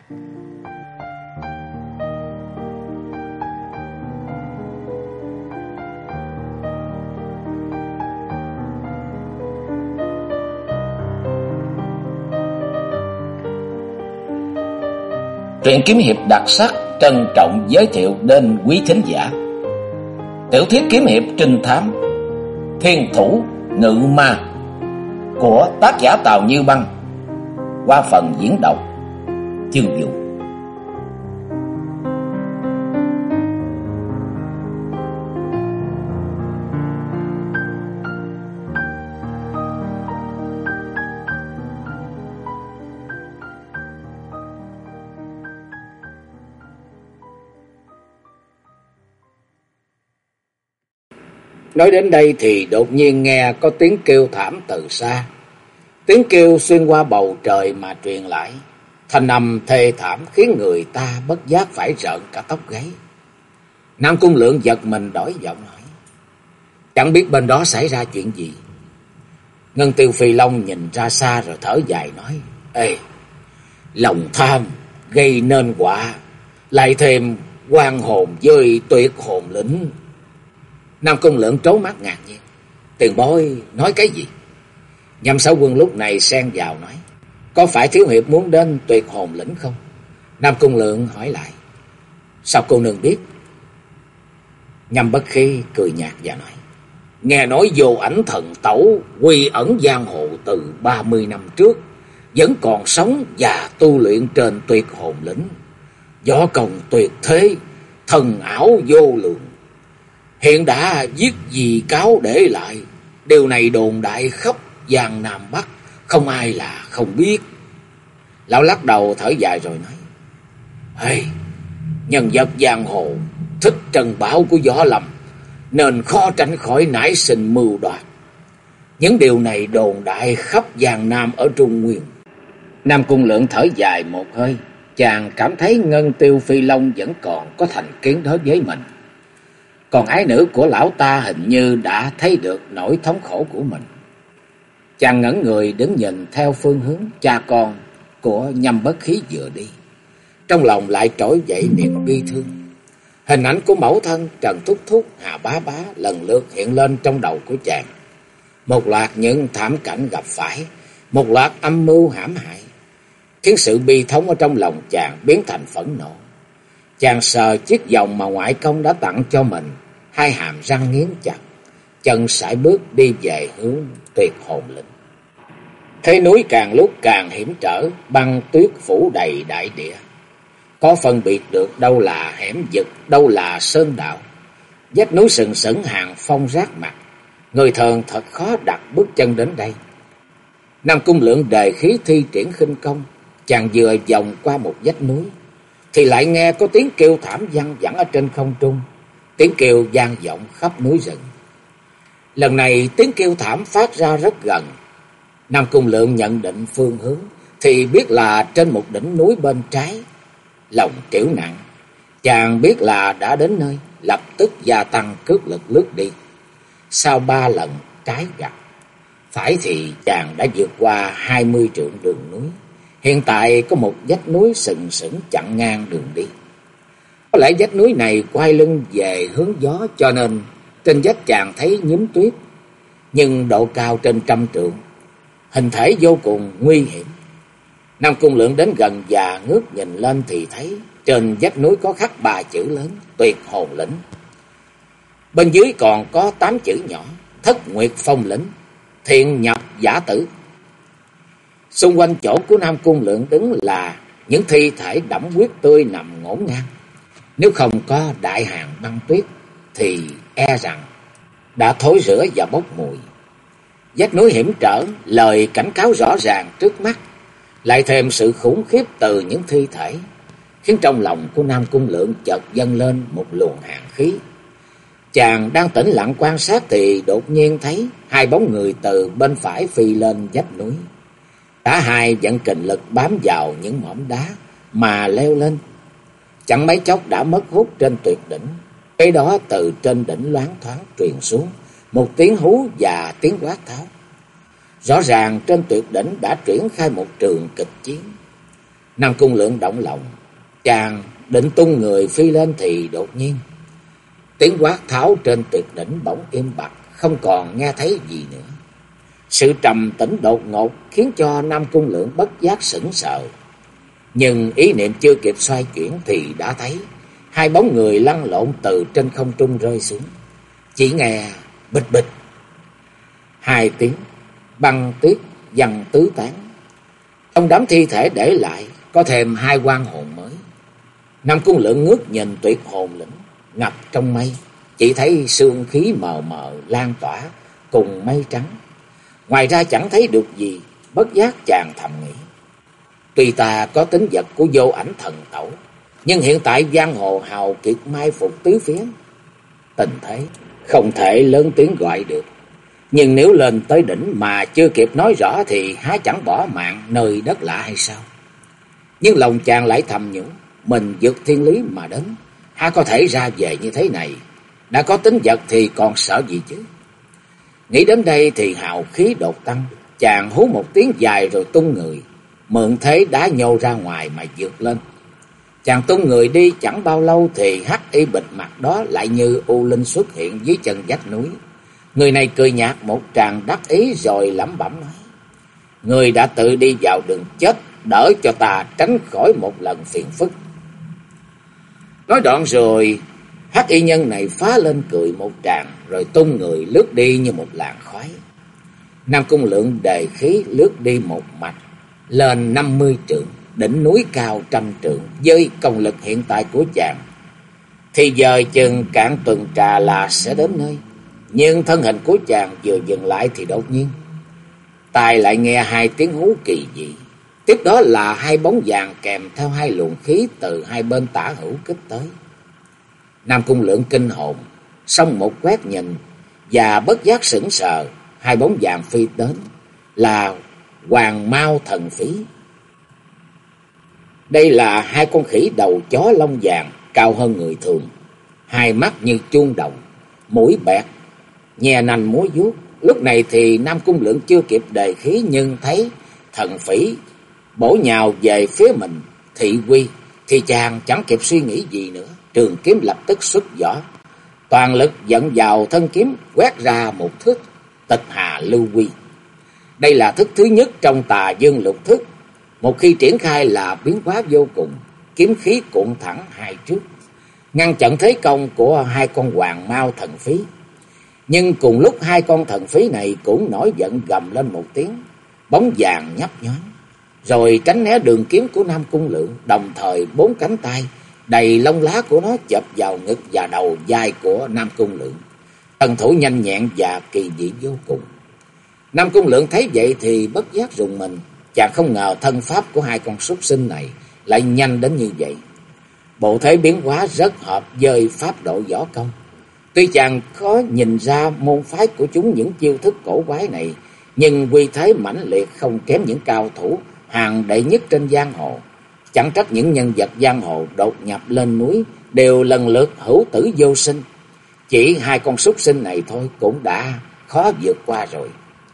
Truyện kiếm hiệp đặc sắc trân trọng giới thiệu đến quý thính giả tiểu thuyết kiếm hiệp trinh thám Thiên Thủ Ngự Ma của tác giả Tào Như Băng qua phần diễn đọc Chương Vũ. Nói đến đây thì đột nhiên nghe có tiếng kêu thảm từ xa. Tiếng kêu xuyên qua bầu trời mà truyền lại. Thanh âm thê thảm khiến người ta bất giác phải rợn cả tóc gáy. Nam Cung Lượng giật mình đổi giọng hỏi: chẳng biết bên đó xảy ra chuyện gì? Ngân Tiêu Phi Long nhìn ra xa rồi thở dài nói: ê, lòng tham gây nên quả, lại thêm oan hồn với tuyệt hồn lĩnh. Nam Cung Lượng trố mắt ngạc nhiên: tiền bối nói cái gì? Nhâm Sáu Quân lúc này xen vào nói: có phải thiếu hiệp muốn đến tuyệt hồn lĩnh không? Nam Cung Lượng hỏi lại: sao cô nương biết? Nhâm Bất Khí cười nhạt và nói: nghe nói Vô Ảnh thần tẩu quy ẩn giang hồ từ 30 năm trước, vẫn còn sống và tu luyện trên tuyệt hồn lĩnh. Võ công tuyệt thế, thần ảo vô lượng, hiện đã viết gì cáo để lại. Điều này đồn đại khắp Giang Nam Bắc, không ai là không biết. Lão lắc đầu thở dài rồi nói: hey, nhân vật giang hồ thích trần bảo của Võ Lâm, nên khó tránh khỏi nảy sinh mưu đoạt. Những điều này đồn đại khắp Giang Nam ở Trung Nguyên. Nam Cung Lượng thở dài một hơi, chàng cảm thấy Ngân Tiêu Phi Long vẫn còn có thành kiến đối với mình. Còn ái nữ của lão ta hình như đã thấy được nỗi thống khổ của mình. Chàng ngẩn người đứng nhìn theo phương hướng cha con của Nhâm Bất Khí vừa đi, trong lòng lại trỗi dậy niềm bi thương. Hình ảnh của mẫu thân Trần Thúc Thúc, Hà Bá Bá lần lượt hiện lên trong đầu của chàng. Một loạt những thảm cảnh gặp phải, một loạt âm mưu hãm hại, khiến sự bi thống ở trong lòng chàng biến thành phẫn nộ. Chàng sờ chiếc vòng mà ngoại công đã tặng cho mình, hai hàm răng nghiến chặt, chân sải bước đi về hướng tuyệt hồn lĩnh. Thế núi càng lúc càng hiểm trở, băng tuyết phủ đầy đại địa. Có phân biệt được đâu là hẻm vực, đâu là sơn đạo. Vách núi sừng sững hàng phong rác mặt, người thường thật khó đặt bước chân đến đây. Nam Cung Lượng đề khí thi triển khinh công, chàng vừa vòng qua một vách núi thì lại nghe có tiếng kêu thảm văng vẳng ở trên không trung. Tiếng kêu vang vọng khắp núi rừng. Lần này tiếng kêu thảm phát ra rất gần. Nam Cung Lượng nhận định phương hướng thì biết là trên một đỉnh núi bên trái. Lòng triểu nặng, chàng biết là đã đến nơi, lập tức gia tăng cước lực lướt đi. Sau 3 lần trái gặp phải thì chàng đã vượt qua 20 trượng đường núi. Hiện tại có một vách núi sừng sững chặn ngang đường đi. Có lẽ vách núi này quay lưng về hướng gió, cho nên trên vách chàng thấy nhúm tuyết, nhưng độ cao trên 100 trượng, hình thể vô cùng nguy hiểm. Nam Cung Lượng đến gần và ngước nhìn lên thì thấy trên vách núi có khắc 3 chữ lớn: tuyệt hồn lĩnh. Bên dưới còn có 8 chữ nhỏ: thất nguyệt phong lĩnh, thiện nhập giả tử. Xung quanh chỗ của Nam Cung Lượng đứng là những thi thể đẫm huyết tươi nằm ngổn ngang. Nếu không có đại hàng băng tuyết thì e rằng đã thối rữa và bốc mùi. Vách núi hiểm trở, lời cảnh cáo rõ ràng trước mắt, lại thêm sự khủng khiếp từ những thi thể, khiến trong lòng của Nam Cung Lượng chợt dâng lên một luồng hàn khí. Chàng đang tĩnh lặng quan sát thì đột nhiên thấy 2 bóng người từ bên phải phi lên vách núi. Cả hai vận kình lực bám vào những mỏm đá mà leo lên. Chẳng mấy chốc đã mất hút trên tuyệt đỉnh. Cái đó từ trên đỉnh loáng thoáng truyền xuống một tiếng hú và tiếng quát tháo. Rõ ràng trên tuyệt đỉnh đã triển khai một trường kịch chiến. Nam Cung Lượng động lòng, chàng định tung người phi lên thì đột nhiên tiếng quát tháo trên tuyệt đỉnh bỗng im bặt, không còn nghe thấy gì nữa. Sự trầm tĩnh đột ngột khiến cho Nam Cung Lượng bất giác sững sờ. Nhưng ý niệm chưa kịp xoay chuyển thì đã thấy hai bóng người lăn lộn từ trên không trung rơi xuống. Chỉ nghe bịch bịch hai tiếng, băng tuyết văng tứ tán. Trong đám thi thể để lại có thêm hai oan hồn mới. Nam Cung Lượng ngước nhìn tuyệt hồn lĩnh ngập trong mây, chỉ thấy sương khí mờ mờ lan tỏa cùng mây trắng. Ngoài ra chẳng thấy được gì, bất giác chàng thầm nghĩ. Tuy ta có tính vật của vô ảnh thần tẩu, nhưng hiện tại giang hồ hào kiệt mai phục tứ phía, tình thế không thể lớn tiếng gọi được. Nhưng nếu lên tới đỉnh mà chưa kịp nói rõ thì há chẳng bỏ mạng nơi đất lạ hay sao? Nhưng lòng chàng lại thầm nhủ, mình vượt thiên lý mà đến, há có thể ra về như thế này. Đã có tính vật thì còn sợ gì chứ? Nghĩ đến đây thì hào khí đột tăng, chàng hú một tiếng dài rồi tung người, mượn thế đá nhô ra ngoài mà vượt lên. Chàng tung người đi chẳng bao lâu thì hắc y bịt mặt đó lại như u linh xuất hiện dưới chân vách núi. Người này cười nhạt một tràng đắc ý rồi lẩm bẩm nói: người đã tự đi vào đường chết, đỡ cho ta tránh khỏi một lần phiền phức. Nói đoạn rồi hắc y nhân này phá lên cười một tràng rồi tung người lướt đi như một làn khói. Nam Cung Lượng đề khí lướt đi một mạch lên 50 trượng, đỉnh núi cao 100 trượng. Với công lực hiện tại của chàng thì giờ chừng cạn tuần trà là sẽ đến nơi. Nhưng thân hình của chàng vừa dừng lại thì đột nhiên tai lại nghe hai tiếng hú kỳ dị. Tiếp đó là hai bóng vàng kèm theo hai luồng khí từ hai bên tả hữu kích tới. Nam Cung Lượng kinh hồn, xong một quét nhìn và bất giác sững sờ. Hai bóng vàng phi đến là Hoàng Mao Thần Phí. Đây là hai con khỉ đầu chó lông vàng, cao hơn người thường, hai mắt như chuông đồng, mũi bẹt, nhè nành múa vuốt. Lúc này thì Nam Cung Lượng chưa kịp đề khí, nhưng thấy Thần Phỉ bổ nhào về phía mình thị uy thì chàng chẳng kịp suy nghĩ gì nữa, trường kiếm lập tức xuất vỏ, toàn lực dẫn vào thân kiếm, quét ra một thức Tịch Hà Lưu Quy. Đây là thức thứ nhất trong Tà Dương Lục Thức, một khi triển khai là biến hóa vô cùng, kiếm khí cuộn thẳng hai trước, ngăn chặn thế công của hai con Hoàng Mao Thần Phí. Nhưng cùng lúc hai con thần phí này cũng nổi giận gầm lên một tiếng, bóng vàng nhấp nhoáng, rồi tránh né đường kiếm của Nam Cung Lượng. Đồng thời bốn cánh tay đầy lông lá của nó chộp vào ngực và đầu vai của Nam Cung Lượng, thần thủ nhanh nhẹn và kỳ dị vô cùng. Nam Cung Lượng thấy vậy thì bất giác rùng mình, chàng không ngờ thân pháp của hai con súc sinh này lại nhanh đến như vậy. Bộ thế biến hóa rất hợp với pháp độ võ công. Tuy chàng khó nhìn ra môn phái của chúng những chiêu thức cổ quái này, nhưng uy thế mãnh liệt không kém những cao thủ hàng đệ nhất trên giang hồ. Chẳng trách những nhân vật giang hồ đột nhập lên núi đều lần lượt hữu tử vô sinh. Chỉ hai con súc sinh này thôi cũng đã khó vượt qua rồi.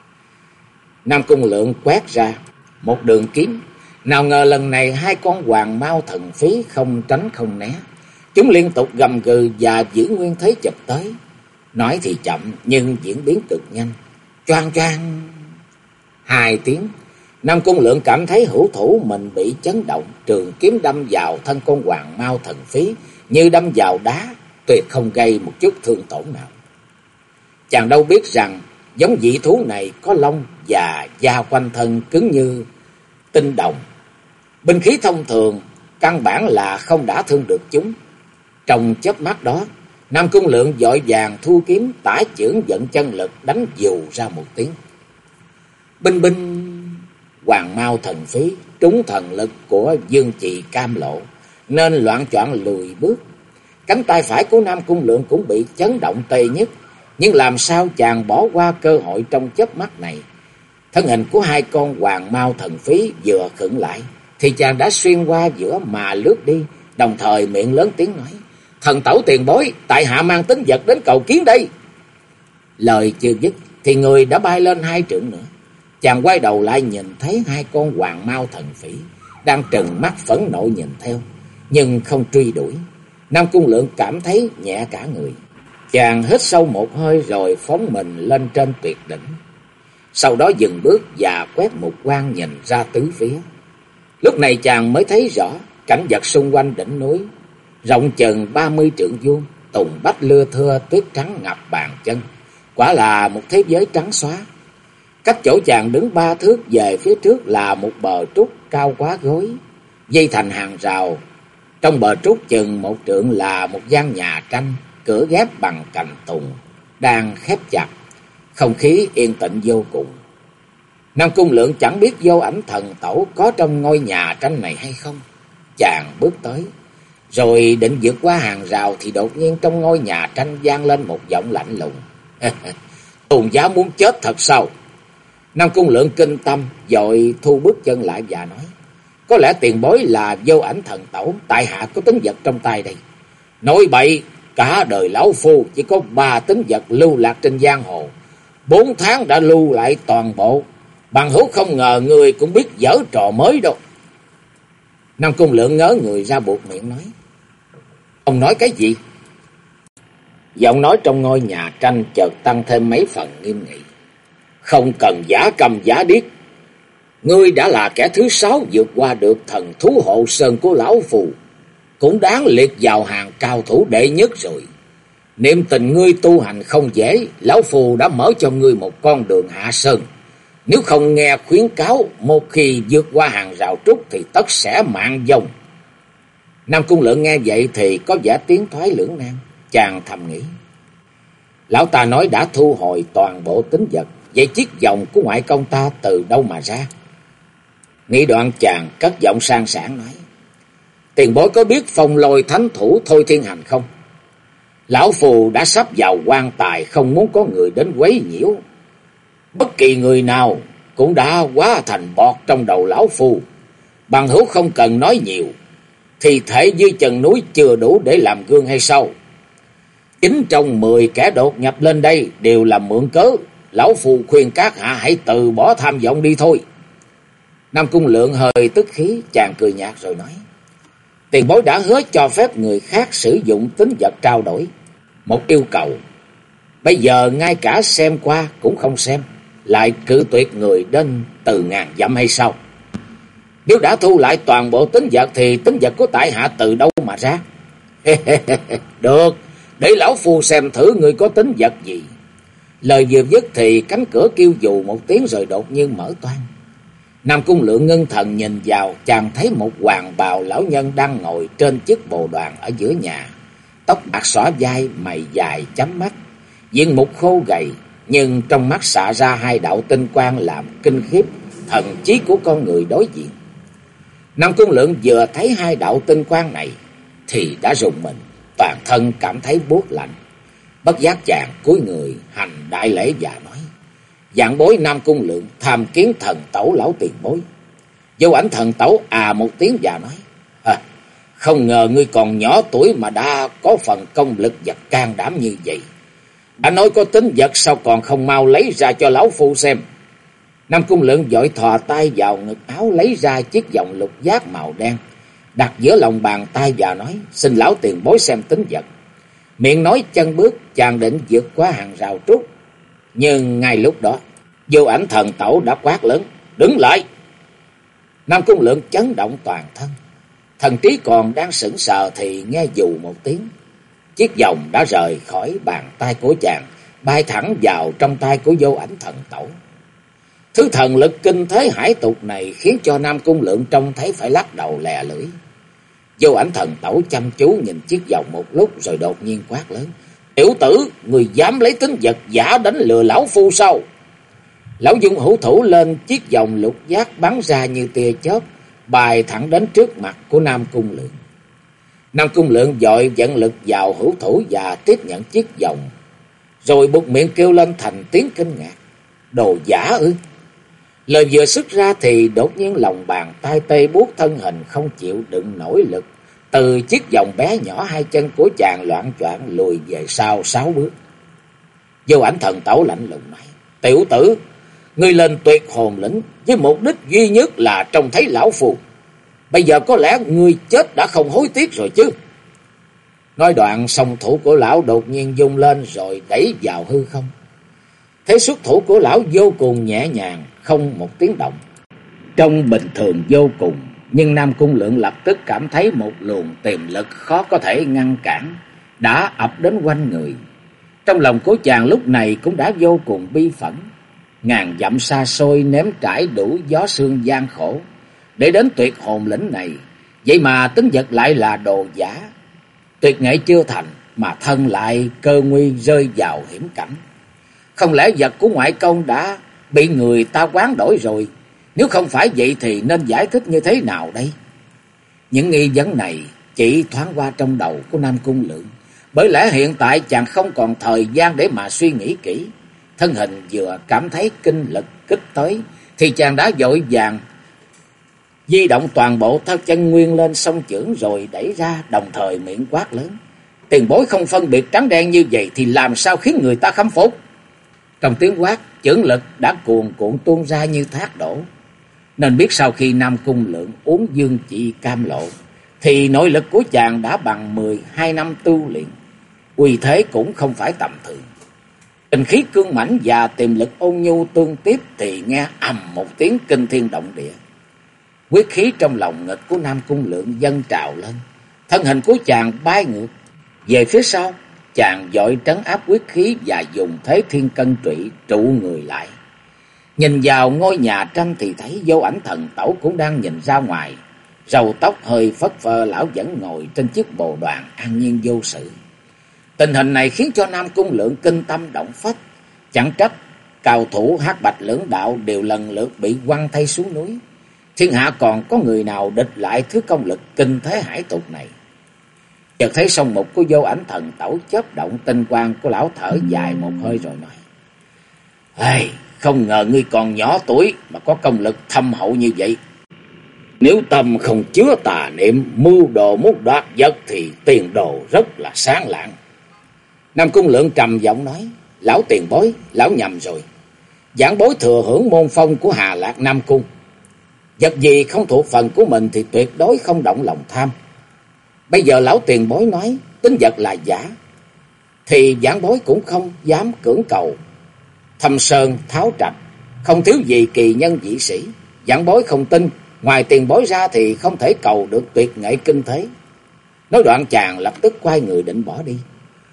Nam Cung Lượng quét ra một đường kiếm, nào ngờ lần này hai con Hoàng Mao Thần Phí không tránh không né. Chúng liên tục gầm gừ và giữ nguyên thế chụp tới. Nói thì chậm nhưng diễn biến cực nhanh. Choang choang hai tiếng, Nam Cung Lượng cảm thấy hữu thủ mình bị chấn động, trường kiếm đâm vào thân con Hoàng Mao Thần Phí như đâm vào đá, tuyệt không gây một chút thương tổn nào. Chàng đâu biết rằng giống dị thú này có lông và da quanh thân cứng như tinh đồng. Binh khí thông thường căn bản là không đả thương được chúng. Trong chớp mắt đó, Nam Cung Lượng vội vàng thu kiếm, tả chưởng vận chân lực đánh dù ra một tiếng. Binh binh, Hoàng Mao Thần Phí trúng thần lực của Dương Trì Cam Lộ nên loạng choạng lùi bước. Cánh tay phải của Nam Cung Lượng cũng bị chấn động tê nhất, nhưng làm sao chàng bỏ qua cơ hội trong chớp mắt này. Thân hình của hai con Hoàng Mao Thần Phí vừa khựng lại thì chàng đã xuyên qua giữa mà lướt đi, đồng thời miệng lớn tiếng nói: "Thần tẩu tiền bối, tại hạ mang tính vật đến cầu kiến đây." Lời chưa dứt thì người đã bay lên 2 trượng nữa. Chàng quay đầu lại nhìn thấy hai con Hoàng Mao Thần Phỉ đang trừng mắt phẫn nộ nhìn theo, nhưng không truy đuổi. Nam Cung Lượng cảm thấy nhẹ cả người. Chàng hít sâu một hơi rồi phóng mình lên trên tuyệt đỉnh. Sau đó dừng bước và quét một quang nhìn ra tứ phía. Lúc này chàng mới thấy rõ cảnh vật xung quanh đỉnh núi, rộng chừng 30 trượng vuông, tùng bách lưa thưa, tuyết trắng ngập bàn chân. Quả là một thế giới trắng xóa. Cách chỗ chàng đứng 3 thước về phía trước là một bờ trúc cao quá gối, dây thành hàng rào. Trong bờ trúc chừng 1 trượng là một gian nhà tranh, cửa ghép bằng cành tùng, đang khép chặt. Không khí yên tĩnh vô cùng. Nam Cung Lượng chẳng biết Vô Ảnh Thần Tẩu có trong ngôi nhà tranh này hay không. Chàng bước tới, rồi định vượt qua hàng rào thì đột nhiên trong ngôi nhà tranh vang lên một giọng lạnh lùng. Tôn giá muốn chết thật sao? Nam Cung Lượng kinh tâm, vội thu bước chân lại và nói: có lẽ tiền bối là Vô Ảnh Thần Tẩu, tại hạ có tín vật trong tay đây. Nói bậy, cả đời lão phu chỉ có 3 tín vật lưu lạc trên giang hồ, 4 tháng đã lưu lại toàn bộ. Bằng hữu không ngờ người cũng biết giở trò mới đâu. Nam Cung Lượng ngớ người ra, buột miệng nói: ông nói cái gì? Giọng nói trong ngôi nhà tranh chợt tăng thêm mấy phần nghiêm nghị. Không cần giả cầm giả điếc, ngươi đã là kẻ thứ 6 vượt qua được thần thú hộ sơn của lão phù, cũng đáng liệt vào hàng cao thủ đệ nhất rồi. Niệm tình ngươi tu hành không dễ, lão phù đã mở cho ngươi một con đường hạ sơn. Nếu không nghe khuyến cáo, một khi vượt qua hàng rào trúc thì tất sẽ mạng vong. Nam Cung Lượng nghe vậy thì có vẻ tiến thoái lưỡng nan. Chàng thầm nghĩ: lão ta nói đã thu hồi toàn bộ tín vật, vậy chiếc vòng của ngoại công ta từ đâu mà ra? Nghĩ đoạn chàng cất giọng sang sảng nói: tiền bối có biết Phong Lôi thánh thủ Thôi Thiên Hành không? Lão phù đã sắp vào quan tài, không muốn có người đến quấy nhiễu. Bất kỳ người nào cũng đã hóa thành bọt trong đầu lão phu. Bằng hữu không cần nói nhiều, thì thể dưới chân núi chưa đủ để làm gương hay sao? 9 trong 10 kẻ đột nhập lên đây đều là mượn cớ. Lão phù khuyên các hạ hãy từ bỏ tham vọng đi thôi. Nam Cung Lượng hơi tức khí, chàng cười nhạt rồi nói: tiền bối đã hứa cho phép người khác sử dụng tín vật trao đổi một yêu cầu, bây giờ ngay cả xem qua cũng không xem, lại cự tuyệt người đến từ ngàn dặm hay sao? Nếu đã thu lại toàn bộ tín vật thì tín vật của tại hạ từ đâu mà ra? Được, để lão phu xem thử ngươi có tín vật gì. Lời vừa dứt thì cánh cửa kêu dù một tiếng rồi đột nhiên mở toang. Nam Cung Lượng ngưng thần nhìn vào, chàng thấy một hoàng bào lão nhân đang ngồi trên chiếc bồ đoàn ở giữa nhà, tóc bạc xõa vai, mày dài chấm mắt, diện mục khô gầy, nhưng trong mắt xạ ra 2 đạo tinh quang làm kinh khiếp thần trí của con người đối diện. Nam Cung Lượng vừa thấy 2 đạo tinh quang này thì đã rùng mình, toàn thân cảm thấy buốt lạnh. Bất giác chàng cúi người hành đại lễ và nói: vạn bối Nam Cung Lượng tham kiến thần tẩu lão tiền bối. Vô Ảnh Thần Tẩu một tiếng và nói: không ngờ ngươi còn nhỏ tuổi mà đã có phần công lực và can đảm như vậy. Đã nói có tín vật sao còn không mau lấy ra cho lão phu xem? Nam Cung Lượng vội thò tay vào ngực áo lấy ra chiếc vòng lục giác màu đen, đặt giữa lòng bàn tay và nói: xin lão tiền bối xem tín vật. Miệng nói chân bước, chàng định vượt qua hàng rào trúc, nhưng ngay lúc đó Vô Ảnh Thần Tẩu đã quát lớn: đứng lại! Nam Cung Lượng chấn động toàn thân, thần trí còn đang sững sờ thì nghe dù một tiếng, chiếc vòng đã rời khỏi bàn tay của chàng, bay thẳng vào trong tay của Vô Ảnh Thần Tẩu. Thứ thần lực kinh thế hải tục này khiến cho Nam Cung Lượng trông thấy phải lắc đầu lè lưỡi. Vô Ảnh Thần Tẩu chăm chú nhìn chiếc vòng một lúc rồi đột nhiên quát lớn: tiểu tử, người dám lấy tín vật giả đánh lừa lão phu sao? Lão dung hữu thủ lên chiếc vòng lục giác bắn ra như tia chớp, bay thẳng đến trước mặt của Nam Cung Lượng. Nam Cung Lượng vội vận lực vào hữu thủ và tiếp nhận chiếc vòng, rồi buột miệng kêu lên thành tiếng kinh ngạc: đồ giả ư? Lời vừa xuất ra thì đột nhiên lòng bàn tay tê buốt, thân hình không chịu đựng nổi lực, từ chiếc vòng bé nhỏ 2 chân của chàng loạng choạng lùi về sau 6 bước. Vô Ảnh Thần Tẩu lạnh lùng nói: tiểu tử, ngươi lên tuyệt hồn lĩnh với mục đích duy nhất là trông thấy lão phu. Bây giờ có lẽ ngươi chết đã không hối tiếc rồi chứ. Nói đoạn, song thủ của lão đột nhiên vung lên rồi đẩy vào hư không. Thế xuất thủ của lão vô cùng nhẹ nhàng, không một tiếng động. Trông bình thường vô cùng, nhưng Nam Cung Lượng lập tức cảm thấy một luồng tiềm lực khó có thể ngăn cản đã ập đến quanh người. Trong lòng của chàng lúc này cũng đã vô cùng bi phẫn. Ngàn dặm xa xôi nếm trải đủ gió sương gian khổ để đến tuyệt hồn lĩnh này, vậy mà tính vật lại là đồ giả. Tuyệt nghệ chưa thành mà thân lại cơ nguy rơi vào hiểm cảnh. Không lẽ vật của ngoại công đã bị người ta hoán đổi rồi? Nếu không phải vậy thì nên giải thích như thế nào đây? Những nghi vấn này chỉ thoáng qua trong đầu của Nam Cung Lượng, bởi lẽ hiện tại chàng không còn thời gian để mà suy nghĩ kỹ. Thân hình vừa cảm thấy kinh lực kích tới thì chàng đã vội vàng di động toàn bộ thao chân nguyên lên song chưởng rồi đẩy ra, đồng thời miệng quát lớn: Tiền bối không phân biệt trắng đen như vậy thì làm sao khiến người ta khâm phục? Trong tiếng quát, chưởng lực đã cuồn cuộn tuôn ra như thác đổ. Nên biết sau khi Nam Cung Lượng uống dương chỉ cam lộ thì nội lực của chàng đã bằng 12 năm tu luyện, uy thế cũng không phải tầm thường. Tình khí cương mãnh và tiềm lực ôn nhu tương tiếp thì nghe ầm một tiếng kinh thiên động địa. Quyết khí trong lòng ngực của Nam Cung Lượng dâng trào lên, thân hình của chàng bay ngược về phía sau. Chàng vội trấn áp quyết khí và dùng thế thiên cân trụy trụ người lại. Nhìn vào ngôi nhà tranh thì thấy Vô Ảnh Thần Tẩu cũng đang nhìn ra ngoài, râu tóc hơi phất phơ, lão vẫn ngồi trên chiếc bồ đoàn an nhiên vô sự. Tình hình này khiến cho Nam Cung Lượng kinh tâm động phách, chẳng trách cao thủ Hắc Bạch lưỡng đạo đều lần lượt bị quăng thay xuống núi. Thiên hạ còn có người nào địch lại thứ công lực kinh thế hải tục này? Chợt thấy song mục của Vô Ảnh Thần Tẩu chớp động, tinh quang của lão thở dài một hơi rồi nói: Hey, không ngờ ngươi còn nhỏ tuổi mà có công lực thâm hậu như vậy. Nếu tâm không chứa tà niệm, mưu đồ muốn đoạt vật thì tiền đồ rất là sáng lạng. Nam Cung Lượng trầm giọng nói: Lão tiền bối, lão nhầm rồi. Giảng bối thừa hưởng môn phong của Hà Lạc Nam Cung. Vật gì không thuộc phần của mình thì tuyệt đối không động lòng tham. Bây giờ lão tiền bối nói tính vật là giả, thì giảng bối cũng không dám cưỡng cầu. Thâm Sơn Tháo Trạch không thiếu gì kỳ nhân dị sĩ. Giảng bối không tin, ngoài tiền bối ra thì không thể cầu được tuyệt nghệ kinh thế. Nói đoạn chàng lập tức quay người định bỏ đi.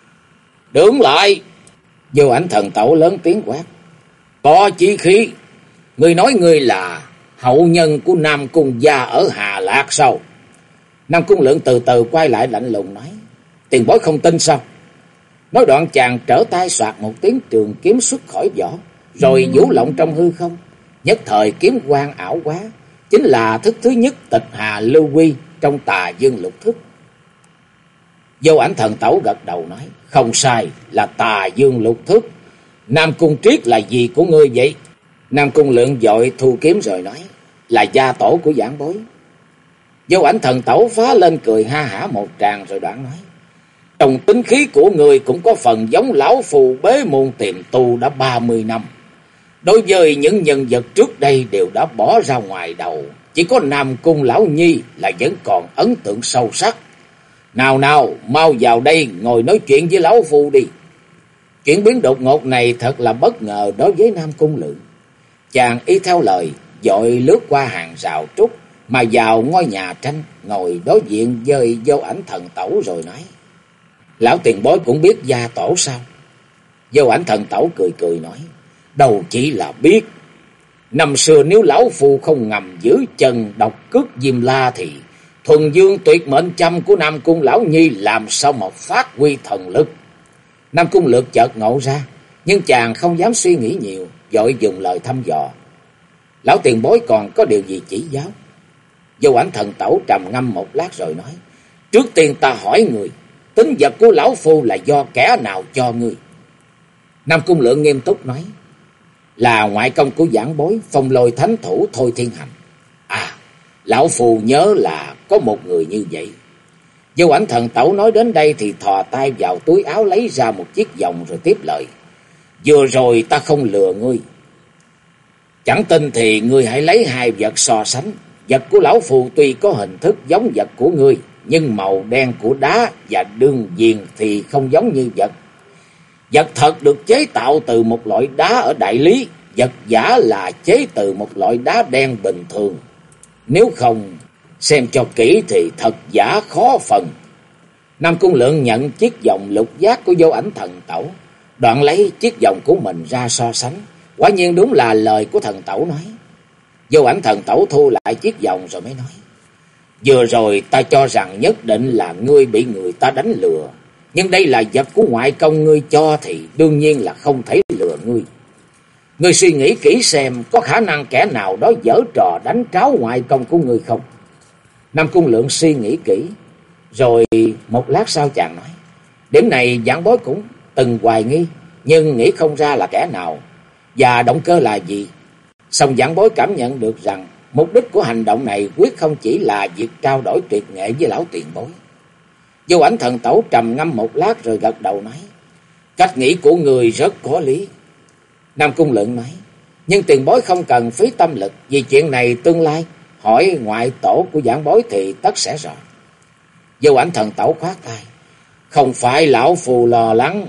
Đứng lại! Vô Ảnh Thần Tẩu lớn tiếng quát: Có chí khí! Ngươi nói ngươi là hậu nhân của Nam Cung gia ở Hà Lạc sao? Nam Cung Lượng từ từ quay lại lạnh lùng nói: Tiền bối không tin sao? Nói đoạn chàng trở tay soạt một tiếng, trường kiếm xuất khỏi vỏ, rồi vũ lộng trong hư không. Nhất thời kiếm quang ảo quá, chính là thức thứ nhất Tịch Hà Lưu Quy trong Tà Dương Lục Thức. Vô Ảnh Thần Tẩu gật đầu nói: Không sai, là Tà Dương Lục Thức. Nam Cung Triết là gì của ngươi vậy? Nam Cung Lượng vội thu kiếm rồi nói: Là gia tổ của giảng bối. Vô Ảnh Thần Tẩu phá lên cười ha hả một tràng rồi đoạn nói: Trong tính khí của người cũng có phần giống lão phù bế môn tiềm tu đã 30 năm. Đối với những nhân vật trước đây đều đã bỏ ra ngoài đầu, chỉ có Nam Cung lão nhi là vẫn còn ấn tượng sâu sắc. Nào nào, mau vào đây ngồi nói chuyện với lão phù đi. Chuyển biến đột ngột này thật là bất ngờ đối với Nam Cung Lượng. Chàng y theo lời, vội lướt qua hàng rào trúc mà vào ngôi nhà tranh, ngồi đối diện với Vô Ảnh Thần Tẩu rồi nói: Lão tiền bối cũng biết gia tổ sao? Vô Ảnh Thần Tẩu cười cười nói: Đâu chỉ là biết. Năm xưa nếu lão phu không ngầm giữ chân độc cước Diêm La thì thuần dương tuyệt mệnh châm của Nam Cung lão nhi làm sao mà phát huy thần lực. Nam Cung Lược chợt ngộ ra, nhưng chàng không dám suy nghĩ nhiều, vội dùng lời thăm dò: Lão tiền bối còn có điều gì chỉ giáo? Vô Ảnh Thần Tẩu trầm ngâm một lát rồi nói: Trước tiên ta hỏi người, tính vật của lão phu là do kẻ nào cho ngươi? Nam Cung Lượng nghiêm túc nói: Là ngoại công của giảng bối, Phong Lôi thánh thủ Thôi Thiên Hành. À, lão phu nhớ là có một người như vậy. Vô Ảnh Thần Tẩu nói đến đây thì thò tay vào túi áo lấy ra một chiếc vòng rồi tiếp lời: Vừa rồi ta không lừa ngươi. Chẳng tin thì ngươi hãy lấy hai vật so sánh, Vật của lão phù tuy có hình thức giống vật của ngươi, nhưng màu đen của đá và đường viền thì không giống như vật. Vật thật được chế tạo từ một loại đá ở Đại Lý, vật giả là chế từ một loại đá đen bình thường. Nếu không xem cho kỹ thì thật giả khó phần. Nam Cung Lượng nhận chiếc vòng lục giác của Vô Ảnh Thần Tẩu, đoạn lấy chiếc vòng của mình ra so sánh. Quả nhiên đúng là lời của thần tẩu nói. Vô Ảnh Thần Tẩu thu lại chiếc vòng rồi mới nói: vừa rồi ta cho rằng nhất định là ngươi bị người ta đánh lừa, nhưng đây là vật của ngoại công ngươi cho thì đương nhiên là không thể lừa ngươi. Ngươi suy nghĩ kỹ xem có khả năng kẻ nào đó giở trò đánh tráo ngoại công của ngươi không? Nam Cung Lượng suy nghĩ kỹ, rồi một lát sau chàng nói: điểm này Vãn Bối cũng từng hoài nghi, nhưng nghĩ không ra là kẻ nào và động cơ là gì. Song Vãn Bối cảm nhận được rằng mục đích của hành động này quyết không chỉ là việc trao đổi tuyệt nghệ với lão tiền bối. Vô Ảnh Thần Tẩu trầm ngâm một lát rồi gật đầu nói: cách nghĩ của người rất có lý. Nam Cung Lượng nói: nhưng tiền bối không cần phí tâm lực, vì chuyện này tương lai hỏi ngoại tổ của Vãn Bối thì tất sẽ rõ. Vô Ảnh Thần Tẩu khoát tay: không phải lão phù lo lắng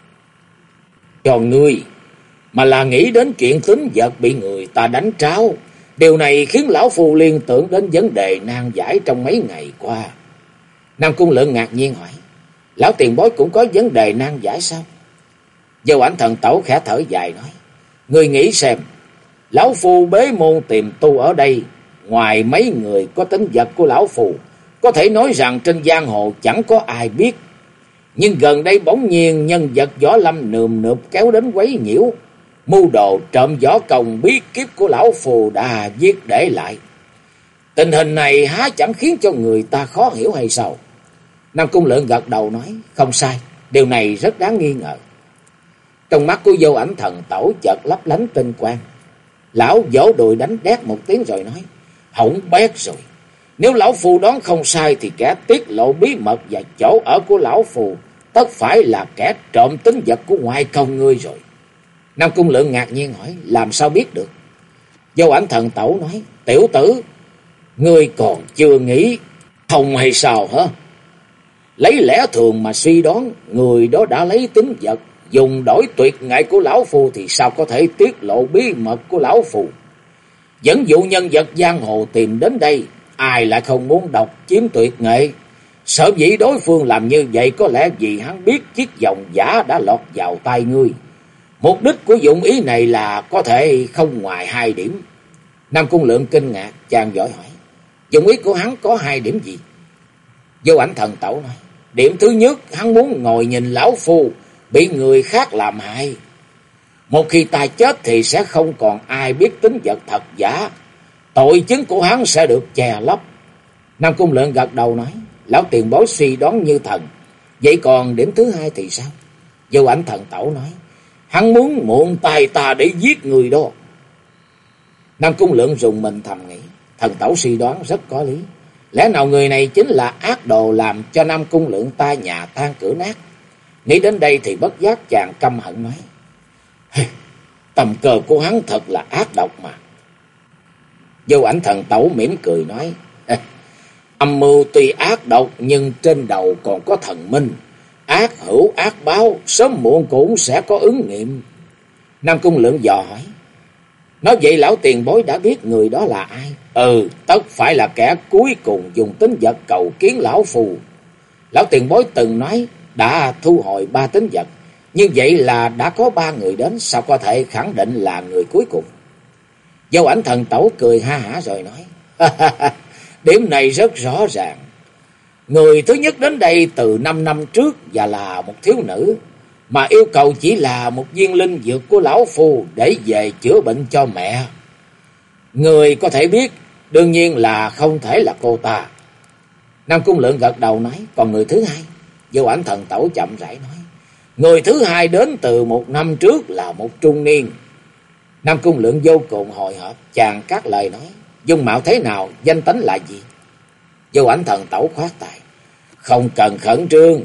cho ngươi, mà là nghĩ đến chuyện tính vật bị người ta đánh tráo. Điều này khiến lão phù liên tưởng đến vấn đề nan giải trong mấy ngày qua. Nam Cung Lượng ngạc nhiên hỏi: lão tiền bối cũng có vấn đề nan giải sao? Vô Ảnh Thần Tẩu khẽ thở dài nói: ngươi nghĩ xem, lão phù bế môn tìm tu ở đây, ngoài mấy người có tính vật của lão phù, có thể nói rằng trên giang hồ chẳng có ai biết. Nhưng gần đây bỗng nhiên nhân vật võ lâm nườm nượp kéo đến quấy nhiễu, mưu đồ trộm võ công bí kíp của lão phù đã viết để lại. Tình hình này há chẳng khiến cho người ta khó hiểu hay sao? Nam Cung Lượng gật đầu nói: không sai, điều này rất đáng nghi ngờ. Trong mắt của Vô Ảnh Thần Tẩu chợt lấp lánh tinh quang. Lão vỗ đùi đánh đét một tiếng rồi nói: hỏng bét rồi. Nếu lão phù đoán không sai thì kẻ tiết lộ bí mật và chỗ ở của lão phù tất phải là kẻ trộm tính vật của ngoại công ngươi rồi. Nam Cung Lượng ngạc nhiên hỏi: làm sao biết được? Vô Ảnh Thần Tẩu nói: tiểu tử, ngươi còn chưa nghĩ thông hay sao hả? Lấy lẽ thường mà suy đoán, người đó đã lấy tính vật dùng đổi tuyệt nghệ của lão phù thì sao có thể tiết lộ bí mật của lão phù? Dẫn dụ nhân vật giang hồ tìm đến đây, ai lại không muốn độc chiếm tuyệt nghệ? Sở dĩ đối phương làm như vậy có lẽ vì hắn biết chiếc vòng giả đã lọt vào tay ngươi. Mục đích của dụng ý này là có thể không ngoài 2 điểm. Nam Cung Lượng kinh ngạc, chàng vội hỏi: dụng ý của hắn có 2 điểm gì? Vô Ảnh Thần Tẩu nói: điểm thứ nhất, hắn muốn ngồi nhìn lão phù bị người khác làm hại. Một khi ta chết thì sẽ không còn ai biết tính vật thật giả, tội chứng của hắn sẽ được che lấp. Nam Cung Lượng gật đầu nói: lão tiền bối suy đoán như thần. Vậy còn điểm thứ 2 thì sao? Vô Ảnh Thần Tẩu nói: hắn muốn mượn tay ta để giết người đó. Nam Cung Lượng rùng mình thầm nghĩ, Thần Tẩu suy đoán rất có lý. Lẽ nào người này chính là ác đồ làm cho Nam Cung Lượng ta nhà tan cửa nát? Nghĩ đến đây thì bất giác chàng căm hận nói: tầm cờ của hắn thật là ác độc mà. Vô Ảnh Thần Tẩu mỉm cười nói: âm mưu tuy ác độc nhưng trên đầu còn có thần minh. Ác hữu ác báo, sớm muộn cũng sẽ có ứng nghiệm. Nam Cung Lượng dò hỏi: nói vậy lão tiền bối đã biết người đó là ai? Tất phải là kẻ cuối cùng dùng tính vật cầu kiến lão phù. Lão tiền bối từng nói đã thu hồi 3 tính vật, như vậy là đã có 3 người đến, sao có thể khẳng định là người cuối cùng? Vô Ảnh Thần Tẩu cười ha hả rồi nói: điểm này rất rõ ràng. Người thứ nhất đến đây từ 5 năm trước và là một thiếu nữ, mà yêu cầu chỉ là một viên linh dược của lão phù để về chữa bệnh cho mẹ. Người có thể biết, đương nhiên là không thể là cô ta. Nam Cung Lượng gật đầu nói: còn người thứ 2? Vô Ảnh Thần Tẩu chậm rãi nói: người thứ 2 đến từ 1 năm trước là một trung niên. Nam Cung Lượng vô cùng hồi hộp, chàng cắt lời nói: dung mạo thế nào, danh tánh là gì? Vô Ảnh Thần Tẩu khoát tay: không cần khẩn trương,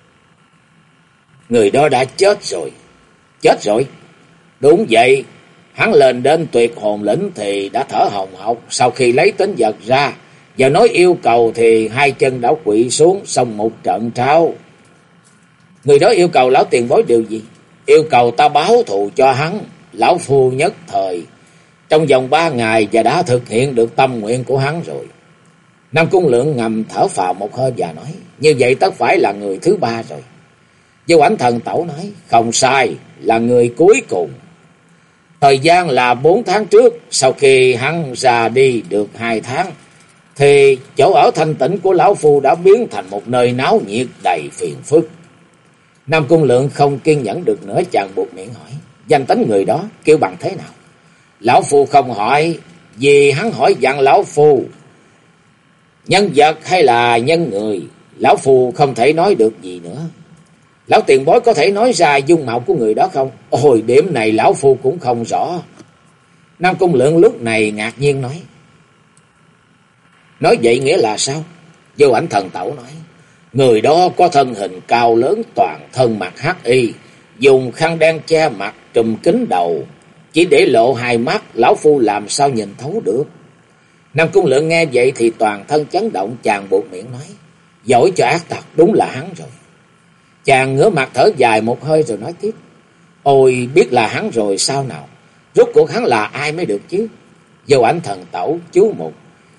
người đó đã chết rồi. Chết rồi? Đúng vậy, Hắn lên đến tuyệt hồn lĩnh thì đã thở hồng hộc, sau khi lấy tính vật ra và nói yêu cầu thì hai chân đã quỵ xuống, xong một trận trao. Người đó yêu cầu lão tiền bối điều gì? Yêu cầu ta báo thù cho hắn. Lão phu nhất thời trong vòng 3 ngày và đã thực hiện được tâm nguyện của hắn rồi. Nam Cung Lượng ngầm thở phào một hơi và nói, như vậy tất phải là người thứ 3 rồi. Vô Ảnh Thần Tẩu nói, không sai, là người cuối cùng. Thời gian là 4 tháng trước, sau khi hắn ra đi được 2 tháng, thì chỗ ở thanh tĩnh của lão phu đã biến thành một nơi náo nhiệt đầy phiền phức. Nam Cung Lượng không kiên nhẫn được nữa, chàng buộc miệng hỏi, danh tính người đó kêu bằng thế nào? Lão phu không hỏi, vì hắn hỏi dặn lão phu nhân vật hay là nhân người, lão phu không thể nói được gì nữa. Lão tiền bối có thể nói ra dung mạo của người đó không? Ôi, điểm này lão phu cũng không rõ. Nam Cung Lượng lúc này ngạc nhiên nói vậy nghĩa là sao? Vô Ảnh Thần Tẩu nói, người đó có thân hình cao lớn, toàn thân mặc hắc y, dùng khăn đen che mặt, trùm kín đầu, chỉ để lộ 2 mắt, lão phu làm sao nhìn thấu được. Nam Cung Lượng nghe vậy thì toàn thân chấn động, chàng buộc miệng nói, giỏi cho ác tặc, đúng là hắn rồi. Chàng ngửa mặt thở dài một hơi rồi nói tiếp, ôi biết là hắn rồi sao nào? Rốt cuộc hắn là ai mới được chứ? Vô Ảnh Thần Tẩu chú mục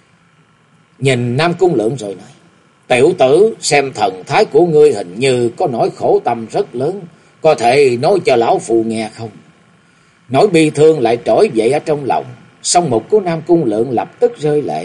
nhìn Nam Cung Lượng rồi nói, tiểu tử, xem thần thái của ngươi hình như có nỗi khổ tâm rất lớn, có thể nói cho lão phu nghe không? Nỗi bi thương lại trỗi dậy ở trong lòng, song mục của Nam Cung Lượng lập tức rơi lệ.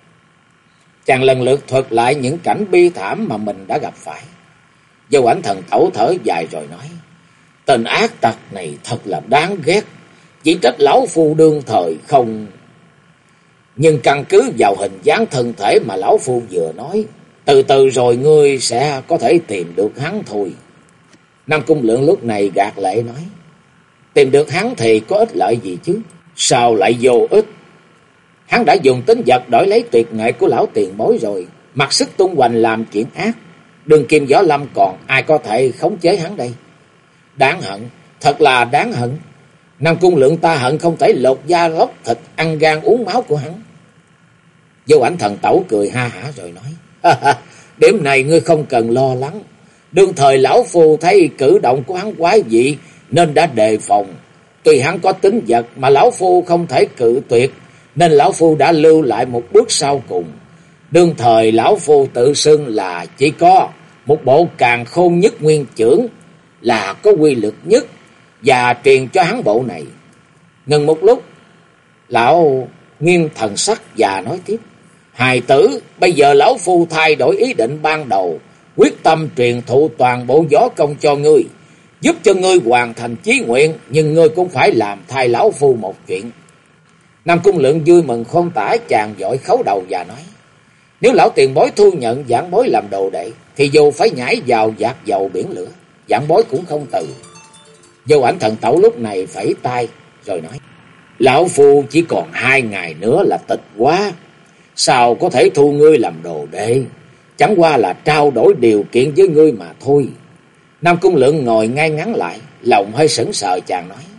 Chàng lần lượt thuật lại những cảnh bi thảm mà mình đã gặp phải. Vô Ảnh Thần Tẩu thở dài rồi nói, tên ác tặc này thật là đáng ghét, chỉ trách lão phu đương thời không. Nhưng căn cứ vào hình dáng thân thể mà lão phu vừa nói, từ từ rồi ngươi sẽ có thể tìm được hắn thôi. Nam Cung Lượng lúc này gạt lệ nói, tìm được hắn thì có ích lợi gì chứ? Sao lại vô ích? Hắn đã dùng tính vật đổi lấy tuyệt nghệ của lão tiền bối rồi, mặc sức tung hoành làm chuyện ác. Đường kim võ lâm còn ai có thể khống chế hắn đây? Đáng hận, thật là đáng hận. Nam Cung Lượng ta hận không thể lột da lóc thịt, ăn gan uống máu của hắn. Vô Ảnh Thần Tẩu cười ha hả rồi nói, điểm này ngươi không cần lo lắng. Đương thời lão phu thấy cử động của hắn quái dị nên đã đề phòng. Tuy hắn có tính vật mà lão phu không thể cự tuyệt, nên lão phu đã lưu lại một bước sau cùng. Đương thời lão phu tự xưng là chỉ có một bộ càn khôn nhất nguyên chưởng là có quy lực nhất, và truyền cho hắn bộ này. Ngừng một lúc, lão nghiêm thần sắc và nói tiếp, hài tử, bây giờ lão phu thay đổi ý định ban đầu, quyết tâm truyền thụ toàn bộ võ công cho ngươi, giúp cho ngươi hoàn thành chí nguyện, nhưng ngươi cũng phải làm thay lão phu một chuyện. Nam Cung Lượng vui mừng khôn tả, chàng vội khấu đầu và nói, nếu lão tiền bối thu nhận giảng bối làm đồ đệ, thì dù phải nhảy vào vạc dầu biển lửa, giảng bối cũng không từ. Vô Ảnh Thần Tẩu lúc này phẩy tay rồi nói, lão phu chỉ còn 2 ngày nữa là tịch quá, sao có thể thu ngươi làm đồ đệ? Chẳng qua là trao đổi điều kiện với ngươi mà thôi. Nam Cung Lượng ngồi ngay ngắn lại, lòng hơi sững sờ, chàng nói,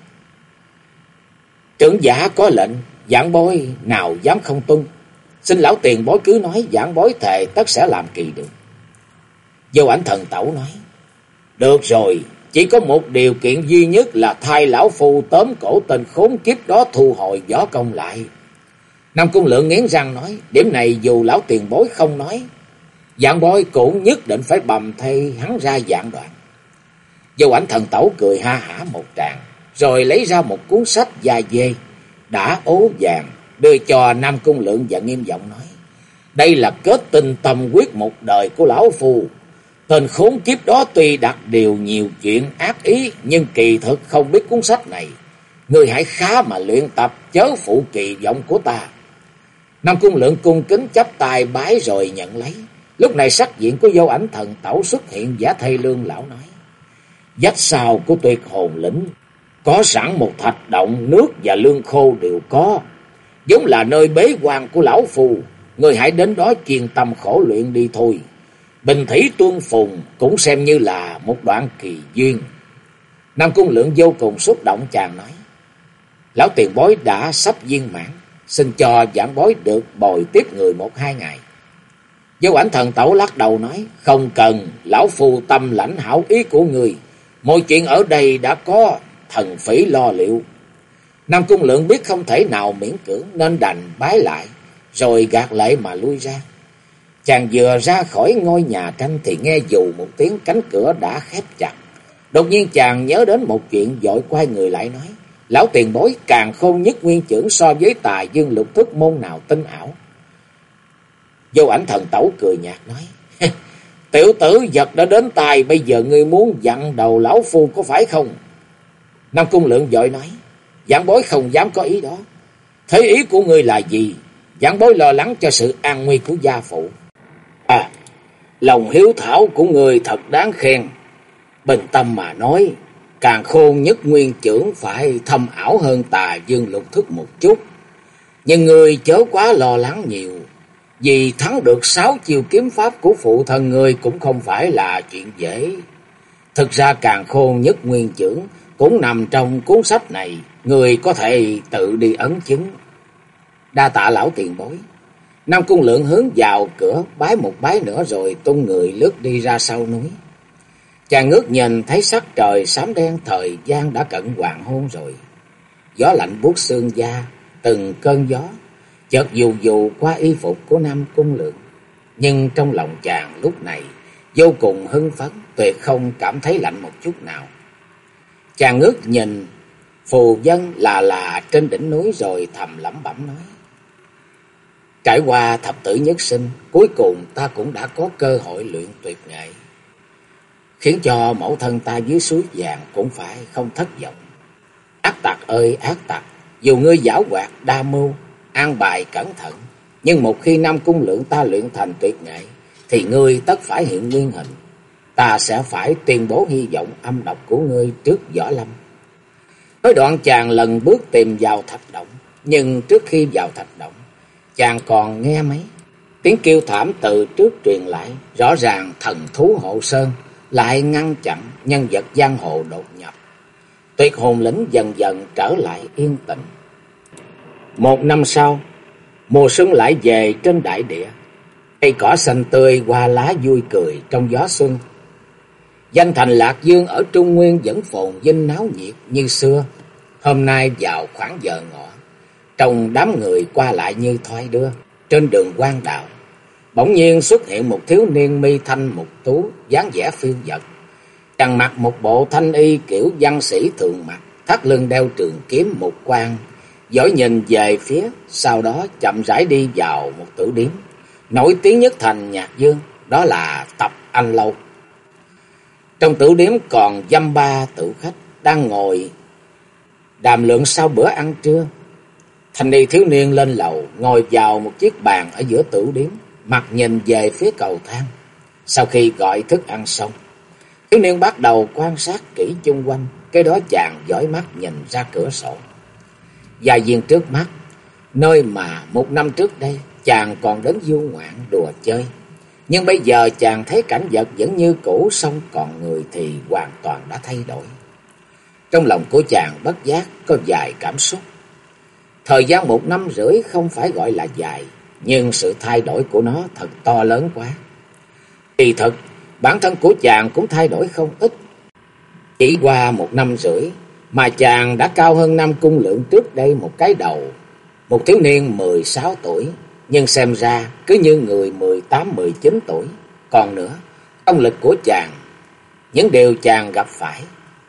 trưởng giả có lệnh, giảng bối nào dám không tuân. Xin lão tiền bối cứ nói, giảng bối thề tất sẽ làm kỳ được. Vô Ảnh Thần Tẩu nói, được rồi, chỉ có một điều kiện duy nhất là thay lão phu tóm cổ tên khốn kiếp đó, thu hồi võ công lại. Nam Cung Lượng nghiến răng nói, điểm này dù lão tiền bối không nói, giảng bối cũng nhất định phải bầm thay hắn ra vạn đoạn. Vô Ảnh Thần Tẩu cười ha hả một tràng, rồi lấy ra một cuốn sách da dê đã ố vàng, đưa cho Nam Cung Lượng và nghiêm giọng nói, đây là kết tinh tâm quyết một đời của lão phu. Tên khốn kiếp đó tuy đặt điều nhiều chuyện ác ý, nhưng kỳ thực không biết cuốn sách này. Ngươi hãy khá mà luyện tập, chớ phụ kỳ vọng của ta. Nam Cung Lượng cung kính chắp tay bái rồi nhận lấy. Lúc này sắc diện của Vô Ảnh Thần Tẩu xuất hiện giả thây lương lão nói, vách sau của tuyệt hồn lĩnh có sẵn một thạch động, nước và lương khô đều có, giống là nơi bế quan của lão phu. Ngươi hãy đến đó chuyên tâm khổ luyện đi thôi. Bình thủy tuôn phùng cũng xem như là một đoạn kỳ duyên. Nam Cung Lượng vô cùng xúc động, chàng nói, Lão tiền bối đã sắp viên mãn, xin cho giảng bối được bồi tiếp người 1-2 ngày. Vô Ảnh Thần Tẩu lắc đầu nói, không cần, lão phu tâm lãnh hảo ý của người. Mọi chuyện ở đây đã có thần phỉ lo liệu. Nam Cung Lượng biết không thể nào miễn cưỡng nên đành bái lại, rồi gạt lệ mà lui ra. Chàng vừa ra khỏi ngôi nhà tranh thì nghe dù một tiếng, cánh cửa đã khép chặt. Đột nhiên chàng nhớ đến một chuyện, vội quay người lại nói, lão tiền bối Càn Khôn Nhất Nguyên Chưởng so với Tà Dương Lục Thức môn nào tinh ảo? Vô Ảnh Thần Tẩu cười nhạt nói, tiểu tử vật đã đến tài, bây giờ ngươi muốn dặn đầu lão phu có phải không? Nam Cung Lượng vội nói, giảng bối không dám có ý đó. Thế ý của ngươi là gì? Giảng bối lo lắng cho sự an nguy của gia phụ. À, lòng hiếu thảo của ngươi thật đáng khen. Bình tâm mà nói, Càn Khôn Nhất Nguyên Chưởng phải thâm ảo hơn Tà Dương Lục Thức một chút. Nhưng ngươi chớ quá lo lắng nhiều, vì thắng được 6 chiêu kiếm pháp của phụ thân ngươi cũng không phải là chuyện dễ. Thực ra Càn Khôn Nhất Nguyên Chưởng cũng nằm trong cuốn sách này, người có thể tự đi ấn chứng. Đa tạ lão tiền bối. Nam Cung Lượng hướng vào cửa, bái một bái nữa rồi tung người lướt đi ra sau núi. Chàng ngước nhìn thấy sắc trời xám đen, thời gian đã cận hoàng hôn rồi. Gió lạnh buốt xương da, từng cơn gió chợt dù dù qua y phục của Nam Cung Lượng. Nhưng trong lòng chàng lúc này vô cùng hưng phấn, tuyệt không cảm thấy lạnh một chút nào. Chàng ngước nhìn phù vân là trên đỉnh núi rồi thầm lẩm bẩm nói, trải qua thập tử nhất sinh, cuối cùng ta cũng đã có cơ hội luyện tuyệt nghệ, khiến cho mẫu thân ta dưới suối vàng cũng phải không thất vọng. Ác tặc ơi ác tặc, dù ngươi giảo hoạt đa mưu, an bài cẩn thận, nhưng một khi Nam Cung Lượng ta luyện thành tuyệt nghệ, thì ngươi tất phải hiện nguyên hình. Ta sẽ phải tuyên bố hy vọng âm độc của ngươi trước Võ Lâm. Nói đoạn chàng lần bước tìm vào thạch động, nhưng trước khi vào thạch động, chàng còn nghe mấy tiếng kêu thảm từ trước truyền lại. Rõ ràng thần thú hộ sơn lại ngăn chặn nhân vật giang hồ đột nhập. Tuyệt hồn lĩnh dần dần trở lại yên tĩnh. 1 năm sau, mùa xuân lại về trên đại địa. Cây cỏ xanh tươi, hoa lá vui cười trong gió xuân. Danh thành Lạc Dương ở Trung Nguyên vẫn phồn vinh náo nhiệt như xưa. Hôm nay vào khoảng giờ ngọ, trong đám người qua lại như thoi đưa. Trên đường quan đạo, bỗng nhiên xuất hiện một thiếu niên mi thanh mục tú, dáng vẻ phiêu dật. Chàng mặc một bộ thanh y kiểu văn sĩ thường mặc, thắt lưng đeo trường kiếm một quan, dõi nhìn về phía, sau đó chậm rãi đi vào một tử điếm nổi tiếng nhất thành Nhạc Dương, đó là Tập Anh Lâu. Trong tử điếm còn dăm ba tử khách đang ngồi đàm luận sau bữa ăn trưa. Thanh niên thiếu niên lên lầu, ngồi vào một chiếc bàn ở giữa tử điếm, mặt nhìn về phía cầu thang. Sau khi gọi thức ăn xong, thiếu niên bắt đầu quan sát kỹ chung quanh, cái đó chàng dõi mắt nhìn ra cửa sổ. Gia viên trước mắt, nơi mà 1 năm trước đây chàng còn đến du ngoạn đùa chơi. Nhưng bây giờ chàng thấy cảnh vật vẫn như cũ, song còn người thì hoàn toàn đã thay đổi. Trong lòng của chàng bất giác có vài cảm xúc. Thời gian 1 năm rưỡi không phải gọi là dài, nhưng sự thay đổi của nó thật to lớn quá. Kỳ thực, bản thân của chàng cũng thay đổi không ít. Chỉ qua 1 năm rưỡi mà chàng đã cao hơn Nam Cung Lượng trước đây một cái đầu. Một thiếu niên 16 tuổi, nhưng xem ra cứ như người 18-19 tuổi. Còn nữa, công lực của chàng, những điều chàng gặp phải.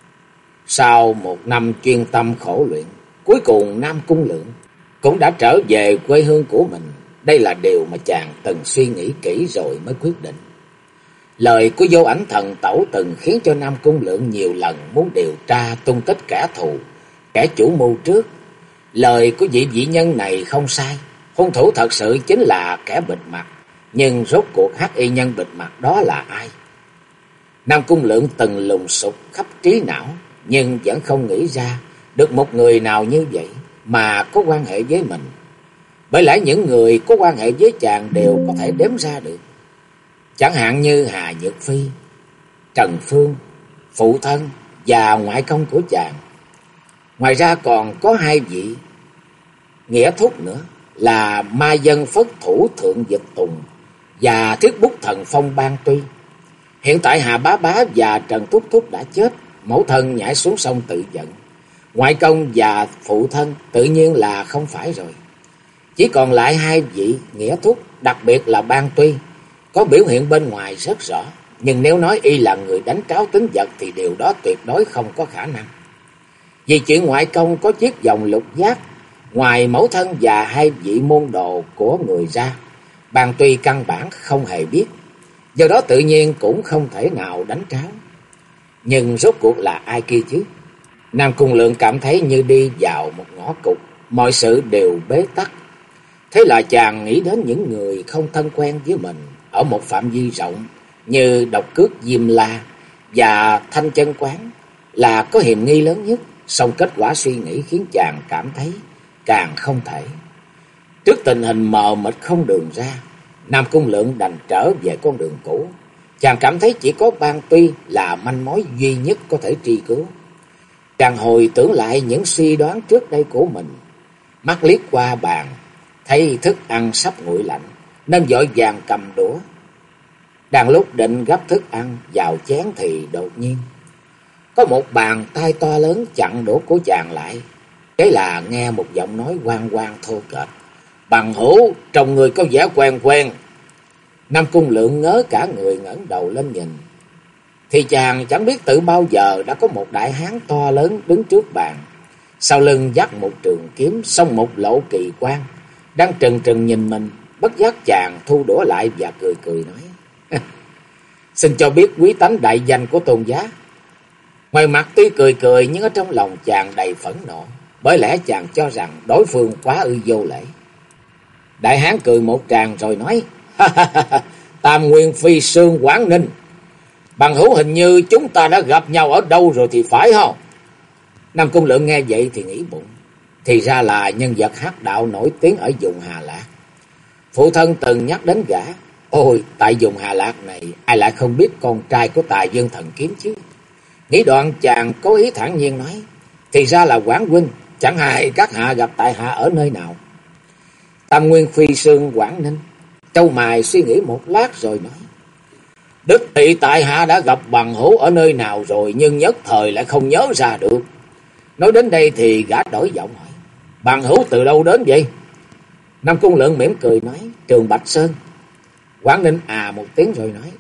Sau 1 năm chuyên tâm khổ luyện, cuối cùng Nam Cung Lượng cũng đã trở về quê hương của mình. Đây là điều mà chàng từng suy nghĩ kỹ rồi mới quyết định. Lời của Vô Ảnh Thần Tẩu từng khiến cho Nam Cung Lượng nhiều lần muốn điều tra tung tích kẻ thù, kẻ chủ mưu trước. Lời của vị vĩ nhân này không sai, hung thủ thật sự chính là kẻ bịt mặt. Nhưng rốt cuộc hắc y nhân bịt mặt đó là ai? Nam Cung Lượng từng lùng sục khắp trí não, nhưng vẫn không nghĩ ra được một người nào như vậy mà có quan hệ với mình. Bởi lẽ những người có quan hệ với chàng đều có thể đếm ra được. Chẳng hạn như Hà Nhược Phi, Trần Phương, phụ thân và ngoại công của chàng. Ngoài ra còn có hai vị nghĩa thúc nữa là Ma Dân Phất Thủ Thượng Dịch Tùng và Thiết Bút Thần Phong Ban Tuy. Hiện tại Hà Bá Bá và Trần Thúc Thúc đã chết, mẫu thân nhảy xuống sông tự vận. Ngoại công và phụ thân tự nhiên là không phải rồi. Chỉ còn lại hai vị nghĩa thúc, đặc biệt là Ban Tuy, có biểu hiện bên ngoài rất rõ. Nhưng nếu nói y là người đánh tráo tính vật thì điều đó tuyệt đối không có khả năng. Vì chuyện ngoại công có chiếc vòng lục giác, ngoài mẫu thân và hai vị môn đồ của người ra, Ban Tuy căn bản không hề biết. Do đó tự nhiên cũng không thể nào đánh tráo. Nhưng rốt cuộc là ai kia chứ? Nam Cung Lượng cảm thấy như đi vào một ngõ cụt, mọi sự đều bế tắc. Thế là chàng nghĩ đến những người không thân quen với mình ở một phạm vi rộng như Độc Cước Diêm La và Thanh Chân Quán là có hiềm nghi lớn nhất. Song kết quả suy nghĩ khiến chàng cảm thấy càng không thể. Trước tình hình mờ mịt không đường ra, Nam Cung Lượng đành trở về con đường cũ. Chàng cảm thấy chỉ có Ban Tuy là manh mối duy nhất có thể truy cứu. Chàng hồi tưởng lại những suy đoán trước đây của mình, mắt liếc qua bàn, thấy thức ăn sắp nguội lạnh, nên vội vàng cầm đũa. Đang lúc định gắp thức ăn vào chén thì đột nhiên có một bàn tay to lớn chặn đũa của chàng lại. Thế là nghe một giọng nói oang oang thô kệch: "Bằng hữu, trông người có vẻ quen quen." Nam Cung Lượng ngớ cả người, ngẩng đầu lên nhìn, thì chàng chẳng biết từ bao giờ đã có một đại hán to lớn đứng trước bàn, sau lưng dắt một trường kiếm, xông một lộ kỳ quan, đang trừng trừng nhìn mình. Bất giác chàng thu đũa lại và cười cười nói: "Xin cho biết quý tánh đại danh của tôn giá." Ngoài mặt tuy cười cười nhưng ở trong lòng chàng đầy phẫn nộ, bởi lẽ chàng cho rằng đối phương quá ư vô lễ. Đại hán cười một tràng rồi nói: "Tam Nguyên Phi Sương Quảng Ninh, bằng hữu, hình như chúng ta đã gặp nhau ở đâu rồi thì phải không?" Nam Cung Lượng nghe vậy thì nghĩ bụng, thì ra là nhân vật hắc đạo nổi tiếng ở vùng Hà Lạc. Phụ thân từng nhắc đến gã. Ôi, tại vùng Hà Lạc này ai lại không biết con trai của Tài Dương Thần Kiếm chứ? Nghĩ đoạn chàng cố ý thản nhiên nói: "Thì ra là Quảng huynh, chẳng hay các hạ gặp tại hạ ở nơi nào?" Tam Nguyên Phi Sương Quảng Ninh trâu mày suy nghĩ một lát rồi nói: "Đích thị tại hạ đã gặp bằng hữu ở nơi nào rồi, nhưng nhất thời lại không nhớ ra được." Nói đến đây thì gã đổi giọng hỏi: "Bằng hữu từ đâu đến vậy?" Nam Cung Lượng mỉm cười nói: "Trường Bạch Sơn." Quảng Ninh à một tiếng rồi nói: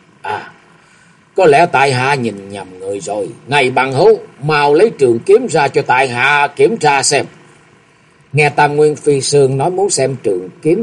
"Có lẽ tại hạ nhìn nhầm người rồi. Này bằng hữu, mau lấy trường kiếm ra cho tại hạ kiểm tra xem." Nghe Tam Nguyên Phi Sương nói muốn xem trường kiếm,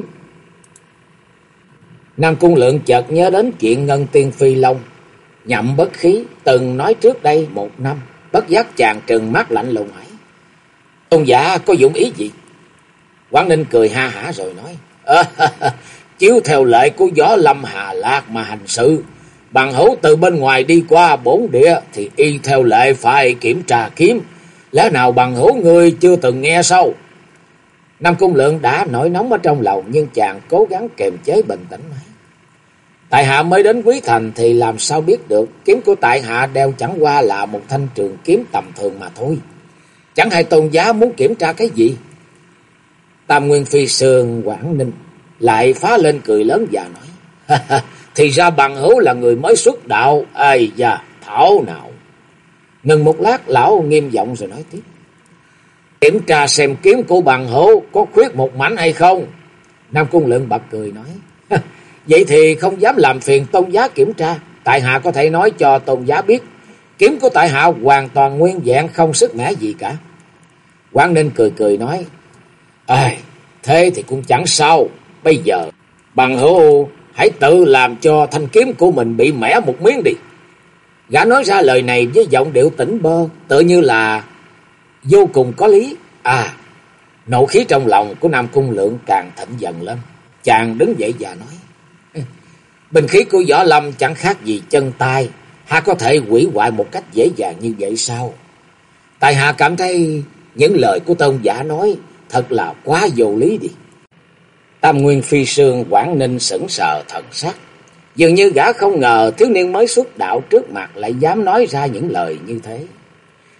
Nam Cung Lượng chợt nhớ đến chuyện Ngân Tiên Phi Long Nhậm Bất Khí từng nói trước đây 1 năm. Bất giác chàng trừng mắt lạnh lùng hỏi: "Tôn giả có dụng ý gì?" Quảng Ninh cười ha hả rồi nói: "Chiếu theo lệ của Võ Lâm Hà Lạc mà hành sự. Bằng hữu từ bên ngoài đi qua bổn địa thì y theo lệ phải kiểm tra kiếm. Lẽ nào bằng hữu ngươi chưa từng nghe sao?" Nam Cung Lượng đã nổi nóng ở trong lòng, nhưng chàng cố gắng kiềm chế bình tĩnh nói: "Tại hạ mới đến Quý Thành thì làm sao biết được. Kiếm của tại hạ đeo chẳng qua là một thanh trường kiếm tầm thường mà thôi. Chẳng hay tôn giá muốn kiểm tra cái gì?" Tam Nguyên Phi Sương Quảng Ninh lại phá lên cười lớn và nói: "Thì ra bằng hữu là người mới xuất đạo. Ây da, thảo nào." Ngừng một lát, lão nghiêm giọng rồi nói tiếp: "Kiểm tra xem kiếm của bằng hữu có khuyết một mảnh hay không?" Nam Cung Lượng bật cười nói: "Vậy thì không dám làm phiền tôn giá kiểm tra. Tại hạ có thể nói cho tôn giá biết, kiếm của tại hạ hoàn toàn nguyên vẹn, không sức mẻ gì cả." Quảng Ninh cười cười nói: "Thế thì cũng chẳng sao. Bây giờ bằng hữu hãy tự làm cho thanh kiếm của mình bị mẻ một miếng đi." Gã nói ra lời này với giọng điệu tỉnh bơ, tựa như là vô cùng có lý. Nộ khí trong lòng của Nam Cung Lượng càng thịnh dần lên. Chàng đứng dậy và nói: "Binh khí của Võ Lâm chẳng khác gì chân tay, hạ có thể hủy hoại một cách dễ dàng như vậy sao? Tại hạ cảm thấy những lời của tôn giả nói thật là quá vô lý đi." Tam Nguyên Phi Sương Quảng Ninh sững sờ thần sắc, dường như gã không ngờ thiếu niên mới xuất đạo trước mặt lại dám nói ra những lời như thế.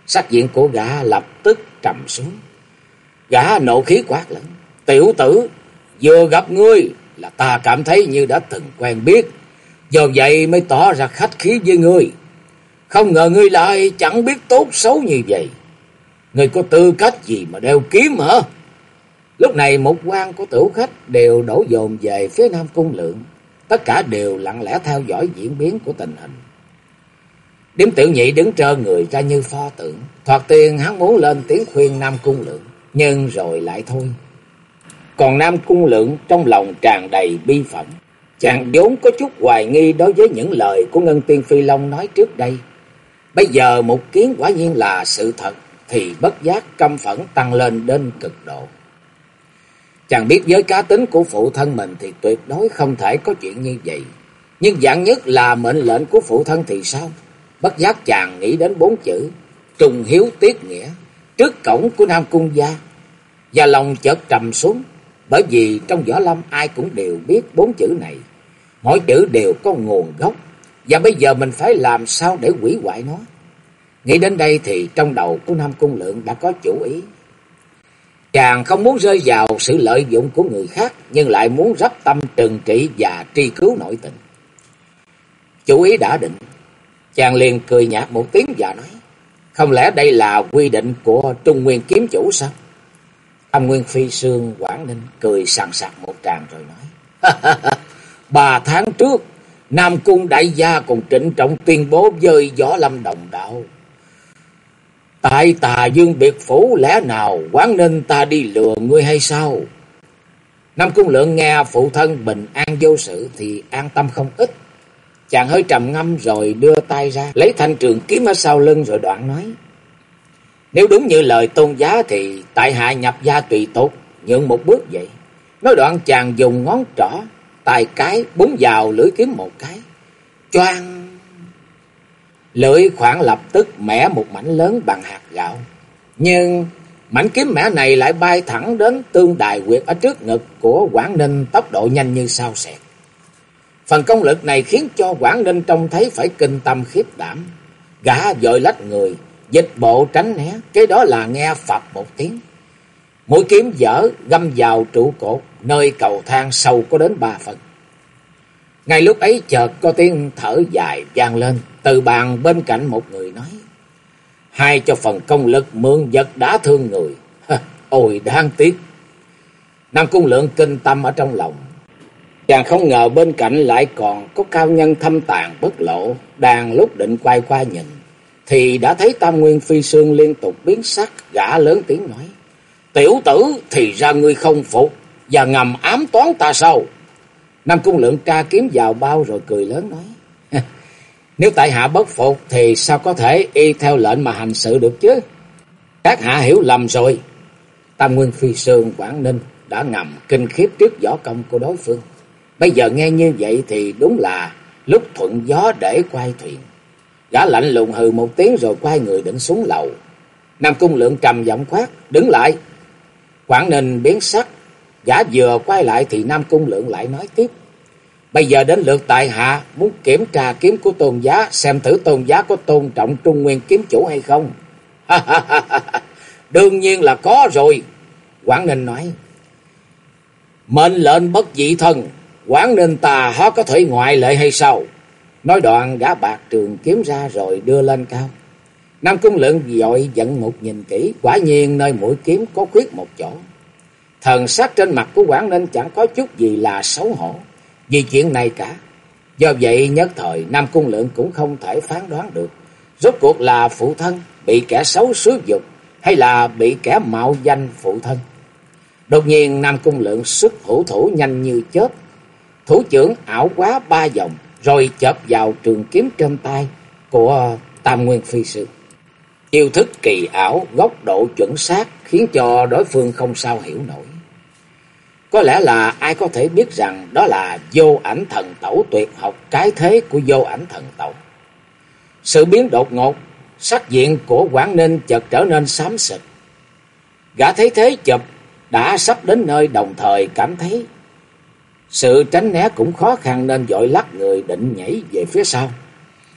Sắc diện của gã lập tức trầm xuống. Gã nộ khí quát lớn: "Tiểu tử, vừa gặp ngươi là ta cảm thấy như đã từng quen biết, do vậy mới tỏ ra khách khí với ngươi. Không ngờ ngươi lại chẳng biết tốt xấu như vậy. Ngươi có tư cách gì mà đeo kiếm hả?" Lúc này một quan của tửu khách đều đổ dồn về phía Nam Cung Lượng. Tất cả đều lặng lẽ theo dõi diễn biến của tình hình. Điếm Tiểu Nhị đứng trơ người ra như pho tượng. Thoạt tiên hắn muốn lên tiếng khuyên Nam Cung Lượng, nhưng rồi lại thôi. Còn Nam Cung Lượng trong lòng tràn đầy bi phẫn. Chàng vốn có chút hoài nghi đối với những lời của Ngân Tiên Phi Long nói trước đây. Bây giờ một kiến quả nhiên là sự thật, thì bất giác căm phẫn tăng lên đến cực độ. Chàng biết với cá tính của phụ thân mình thì tuyệt đối không thể có chuyện như vậy. Nhưng vạn nhất là mệnh lệnh của phụ thân thì sao? Bất giác chàng nghĩ đến 4 chữ trung hiếu tiết nghĩa trước cổng của Nam Cung gia, và lòng chợt trầm xuống. Bởi vì trong võ lâm ai cũng đều biết 4 chữ này, mỗi chữ đều có nguồn gốc, và bây giờ mình phải làm sao để hủy hoại nó. Nghĩ đến đây thì trong đầu của Nam Cung Lượng đã có chủ ý. Chàng không muốn rơi vào sự lợi dụng của người khác, nhưng lại muốn rắp tâm trừng trị và tri cứu nội tình. Chủ ý đã định, chàng liền cười nhạt một tiếng và nói: "Không lẽ đây là quy định của Trung Nguyên kiếm chủ sao?" Tam Nguyên Phi Sương Quảng Ninh cười sằng sặc một tràng rồi nói: 3 tháng trước, Nam Cung đại gia còn trịnh trọng tuyên bố với Võ Lâm đồng đạo: tại Tà Dương biệt phủ, lẽ nào Quảng Ninh ta đi lừa ngươi hay sao? Nam Cung Lượng nghe phụ thân bình an vô sự thì an tâm không ít. Chàng hơi trầm ngâm rồi đưa tay ra lấy thanh trường kiếm ở sau lưng, rồi đoạn nói: "Nếu đúng như lời tôn giá thì tại hạ nhập gia tùy tục, nhượng một bước vậy." Nói đoạn chàng dùng ngón trỏ tay cái búng vào lưỡi kiếm một cái, choang, lưỡi khoảng lập tức mẻ một mảnh lớn bằng hạt gạo. Nhưng mảnh kiếm mẻ này lại bay thẳng đến tương đài huyệt ở trước ngực của Quảng Ninh, tốc độ nhanh như sao xẹt. Phần công lực này khiến cho Quảng Ninh trông thấy phải kinh tâm khiếp đảm. Gã vội lách người, dịch bộ tránh né, kế đó là nghe phập một tiếng. Mũi kiếm dở găm vào trụ cột nơi cầu thang sâu có đến 3 phân. Ngay lúc ấy chợt có tiếng thở dài vang lên từ bàn bên cạnh một người nói: "Hai cho phần công lực mượn vật đã thương người. Ôi đáng tiếc." Nam Cung Lượng kinh tâm ở trong lòng. Chàng không ngờ bên cạnh lại còn có cao nhân thâm tàng bất lộ. Đang lúc định quay qua nhìn thì đã thấy Tam Nguyên Phi Sương liên tục biến sắc. Gã lớn tiếng nói: "Tiểu tử, thì ra ngươi không phục và ngầm ám toán ta sao?" Nam Cung Lượng tra kiếm vào bao rồi cười lớn nói: "Nếu tại hạ bất phục thì sao có thể y theo lệnh mà hành sự được chứ? Các hạ hiểu lầm rồi." Tam Nguyên Phi Sương Quảng Ninh đã ngầm kinh khiếp trước võ công của đối phương. Bây giờ nghe như vậy thì đúng là lúc thuận gió để quay thuyền. Gã lạnh lùng hừ một tiếng rồi quay người định xuống lầu. Nam Cung Lượng trầm giọng quát: "Đứng lại!" Quảng Ninh biến sắc. Gã vừa quay lại thì Nam Cung Lượng lại nói tiếp: "Bây giờ đến lượt tại hạ muốn kiểm tra kiếm của tôn giá, xem thử tôn giá có tôn trọng Trung Nguyên kiếm chủ hay không." "Đương nhiên là có rồi." Quảng Ninh nói: "Mệnh lệnh bất dị thân, Quảng Ninh ta há có thể ngoại lệ hay sao?" Nói đoạn gã bạc trường kiếm ra rồi đưa lên cao. Nam Cung Lượng vội giận một nhìn kỹ, quả nhiên nơi mũi kiếm có khuyết một chỗ. Thần sắc trên mặt của Quảng Ninh chẳng có chút gì là xấu hổ vì chuyện này cả. Do vậy nhất thời Nam Cung Lượng cũng không thể phán đoán được rốt cuộc là phụ thân bị kẻ xấu xúi dục hay là bị kẻ mạo danh phụ thân. Đột nhiên Nam Cung Lượng xuất hữu thủ nhanh như chớp, thủ trưởng ảo quá 3 vòng rồi chộp vào trường kiếm trên tay của Tam Nguyên Phi Sương. Chiêu thức kỳ ảo, góc độ chuẩn xác khiến cho đối phương không sao hiểu nổi. Có lẽ là ai có thể biết rằng đó là Vô Ảnh Thần Tẩu tuyệt học cái thế của Vô Ảnh Thần Tẩu. Sự biến đột ngột, sắc diện của Quảng Ninh chợt trở nên xám xịt. Gã thấy thế chụp đã sắp đến nơi, đồng thời cảm thấy sự tránh né cũng khó khăn nên vội lắc người định nhảy về phía sau.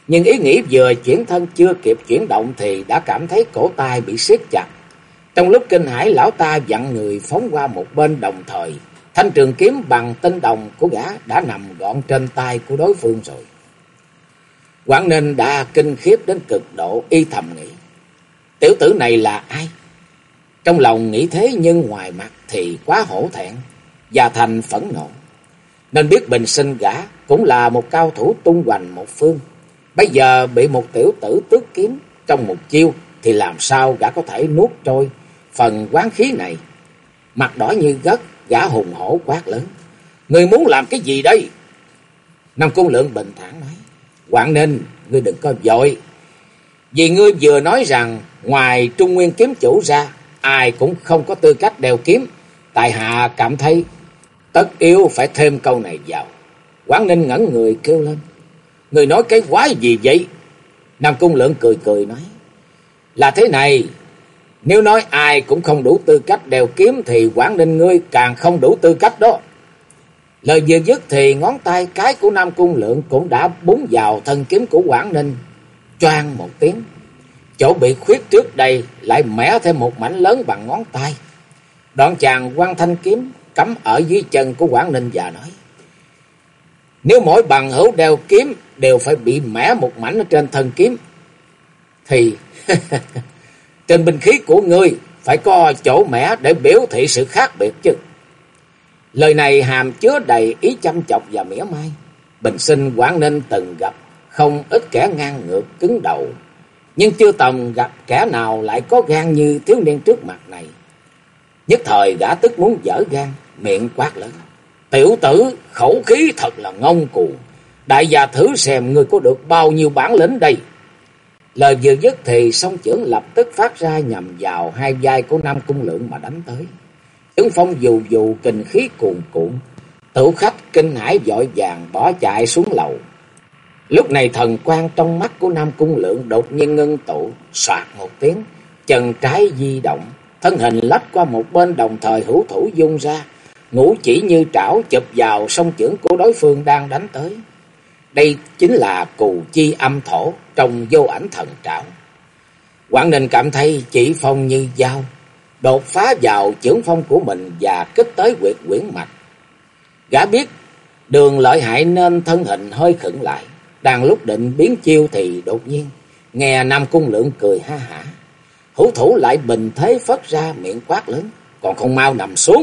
Nhưng ý nghĩ vừa chuyển thân chưa kịp chuyển động thì đã cảm thấy cổ tay bị siết chặt. Trong lúc kinh hãi, lão ta vặn người phóng qua một bên, đồng thời thanh trường kiếm bằng tinh đồng của gã đã nằm gọn trên tay của đối phương rồi. Quảng Ninh đã kinh khiếp đến cực độ, y thầm nghĩ, tiểu tử này là ai? Trong lòng nghĩ thế nhưng ngoài mặt thì quá hổ thẹn và thành phẫn nộ. Nên biết bình sinh gã cũng là một cao thủ tung hoành một phương. Bây giờ bị một tiểu tử tước kiếm trong một chiêu thì làm sao gã có thể nuốt trôi phần oán khí này. Mặt đỏ như gấc, gã hùng hổ quát lớn, ngươi muốn làm cái gì đây? Nam Cung Lượng bình thản nói, Quảng Ninh, ngươi đừng có vội. Vì ngươi vừa nói rằng ngoài Trung Nguyên kiếm chủ ra, ai cũng không có tư cách đeo kiếm. Tại hạ cảm thấy tất yếu phải thêm câu này vào. Quảng Ninh ngẩn người kêu lên, ngươi nói cái quái gì vậy? Nam Cung Lượng cười cười nói, là thế này, nếu nói ai cũng không đủ tư cách đeo kiếm thì Quảng Ninh ngươi càng không đủ tư cách đó. Lời vừa dứt thì ngón tay cái của Nam Cung Lượng cũng đã búng vào thân kiếm của Quảng Ninh. Choang một tiếng, chỗ bị khuyết trước đây lại mẻ thêm một mảnh lớn bằng ngón tay. Đoạn chàng quăng thanh kiếm cắm ở dưới chân của Quảng Ninh và nói, nếu mỗi bằng hữu đeo kiếm đều phải bị mẻ một mảnh ở trên thân kiếm thì trên binh khí của ngươi phải có chỗ mẻ để biểu thị sự khác biệt chứ. Lời này hàm chứa đầy ý chăm chọc và mỉa mai. Bình sinh Quảng Ninh từng gặp không ít kẻ ngang ngược cứng đầu, nhưng chưa từng gặp kẻ nào lại có gan như thiếu niên trước mặt này. Nhất thời gã tức muốn dở gan, miệng quát lớn, tiểu tử khẩu khí thật là ngông cuồng, đại gia thử xem ngươi có được bao nhiêu bản lĩnh đây. Lời vừa dứt thì song chưởng lập tức phát ra nhằm vào hai vai của Nam Cung Lượng mà đánh tới. Chưởng phong dù dù, kình khí cuồn cuộn, tửu khách kinh hãi vội vàng bỏ chạy xuống lầu. Lúc này thần quang trong mắt của Nam Cung Lượng đột nhiên ngưng tụ, soạt một tiếng, chân trái di động, thân hình lách qua một bên, đồng thời hữu thủ dung ra, ngũ chỉ như trảo chụp vào song chưởng của đối phương đang đánh tới. Đây chính là Cù Chi Âm Thổ trong Vô Ảnh Thần Trảo. Quảng Ninh cảm thấy chỉ phong như dao, đột phá vào chưởng phong của mình và kích tới huyệt quyển mạch. Gã biết đường lợi hại nên thân hình hơi khựng lại. Đang lúc định biến chiêu thì đột nhiên nghe Nam Cung Lượng cười ha hả. Hữu thủ lại bình thế phất ra, miệng quát lớn, còn không mau nằm xuống.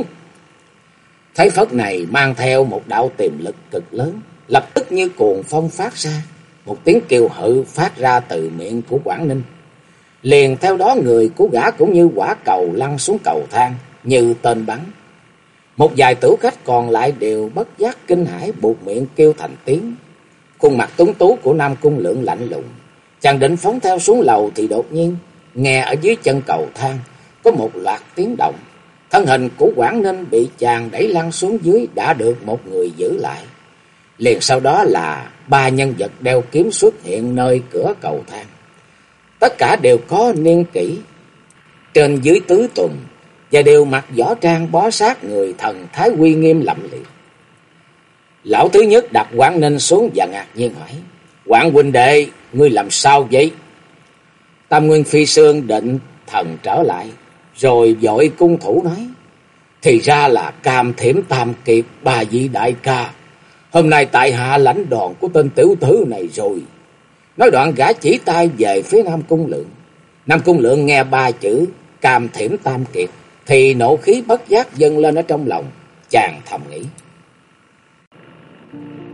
Thế phất này mang theo một đạo tiềm lực cực lớn, lập tức như cuồng phong phát ra. Một tiếng kêu hự phát ra từ miệng của Quảng Ninh. Liền theo đó người của gã cũng như quả cầu lăn xuống cầu thang như tên bắn. Một vài tử khách còn lại đều bất giác kinh hãi buột miệng kêu thành tiếng. Khuôn mặt tuấn tú của Nam Cung Lượng lạnh lùng. Chàng định phóng theo xuống lầu thì đột nhiên nghe ở dưới chân cầu thang có một loạt tiếng động. Thân hình của Quảng Ninh bị chàng đẩy lăn xuống dưới đã được một người giữ lại. Liền sau đó là ba nhân vật đeo kiếm xuất hiện nơi cửa cầu thang. Tất cả đều có niên kỷ trên dưới tứ tuần và đều mặc võ trang bó sát người thần thái uy nghiêm lẫm liệt. Lão thứ nhất đặt Quảng Ninh xuống và ngạc nhiên hỏi, Quảng huynh đệ, ngươi làm sao vậy? Tam Nguyên Phi Sương định thần trở lại, rồi vội cung thủ nói, thì ra là Cam Thiểm Tam Kiệt, ba vị đại ca. Hôm nay tại hạ lãnh đòn của tên tiểu tử này rồi. Nói đoạn gã chỉ tay về phía Nam Cung Lượng. Nam Cung Lượng nghe ba chữ Cam Thiểm Tam Kiệt thì nộ khí bất giác dâng lên ở trong lòng. Chàng thầm nghĩ,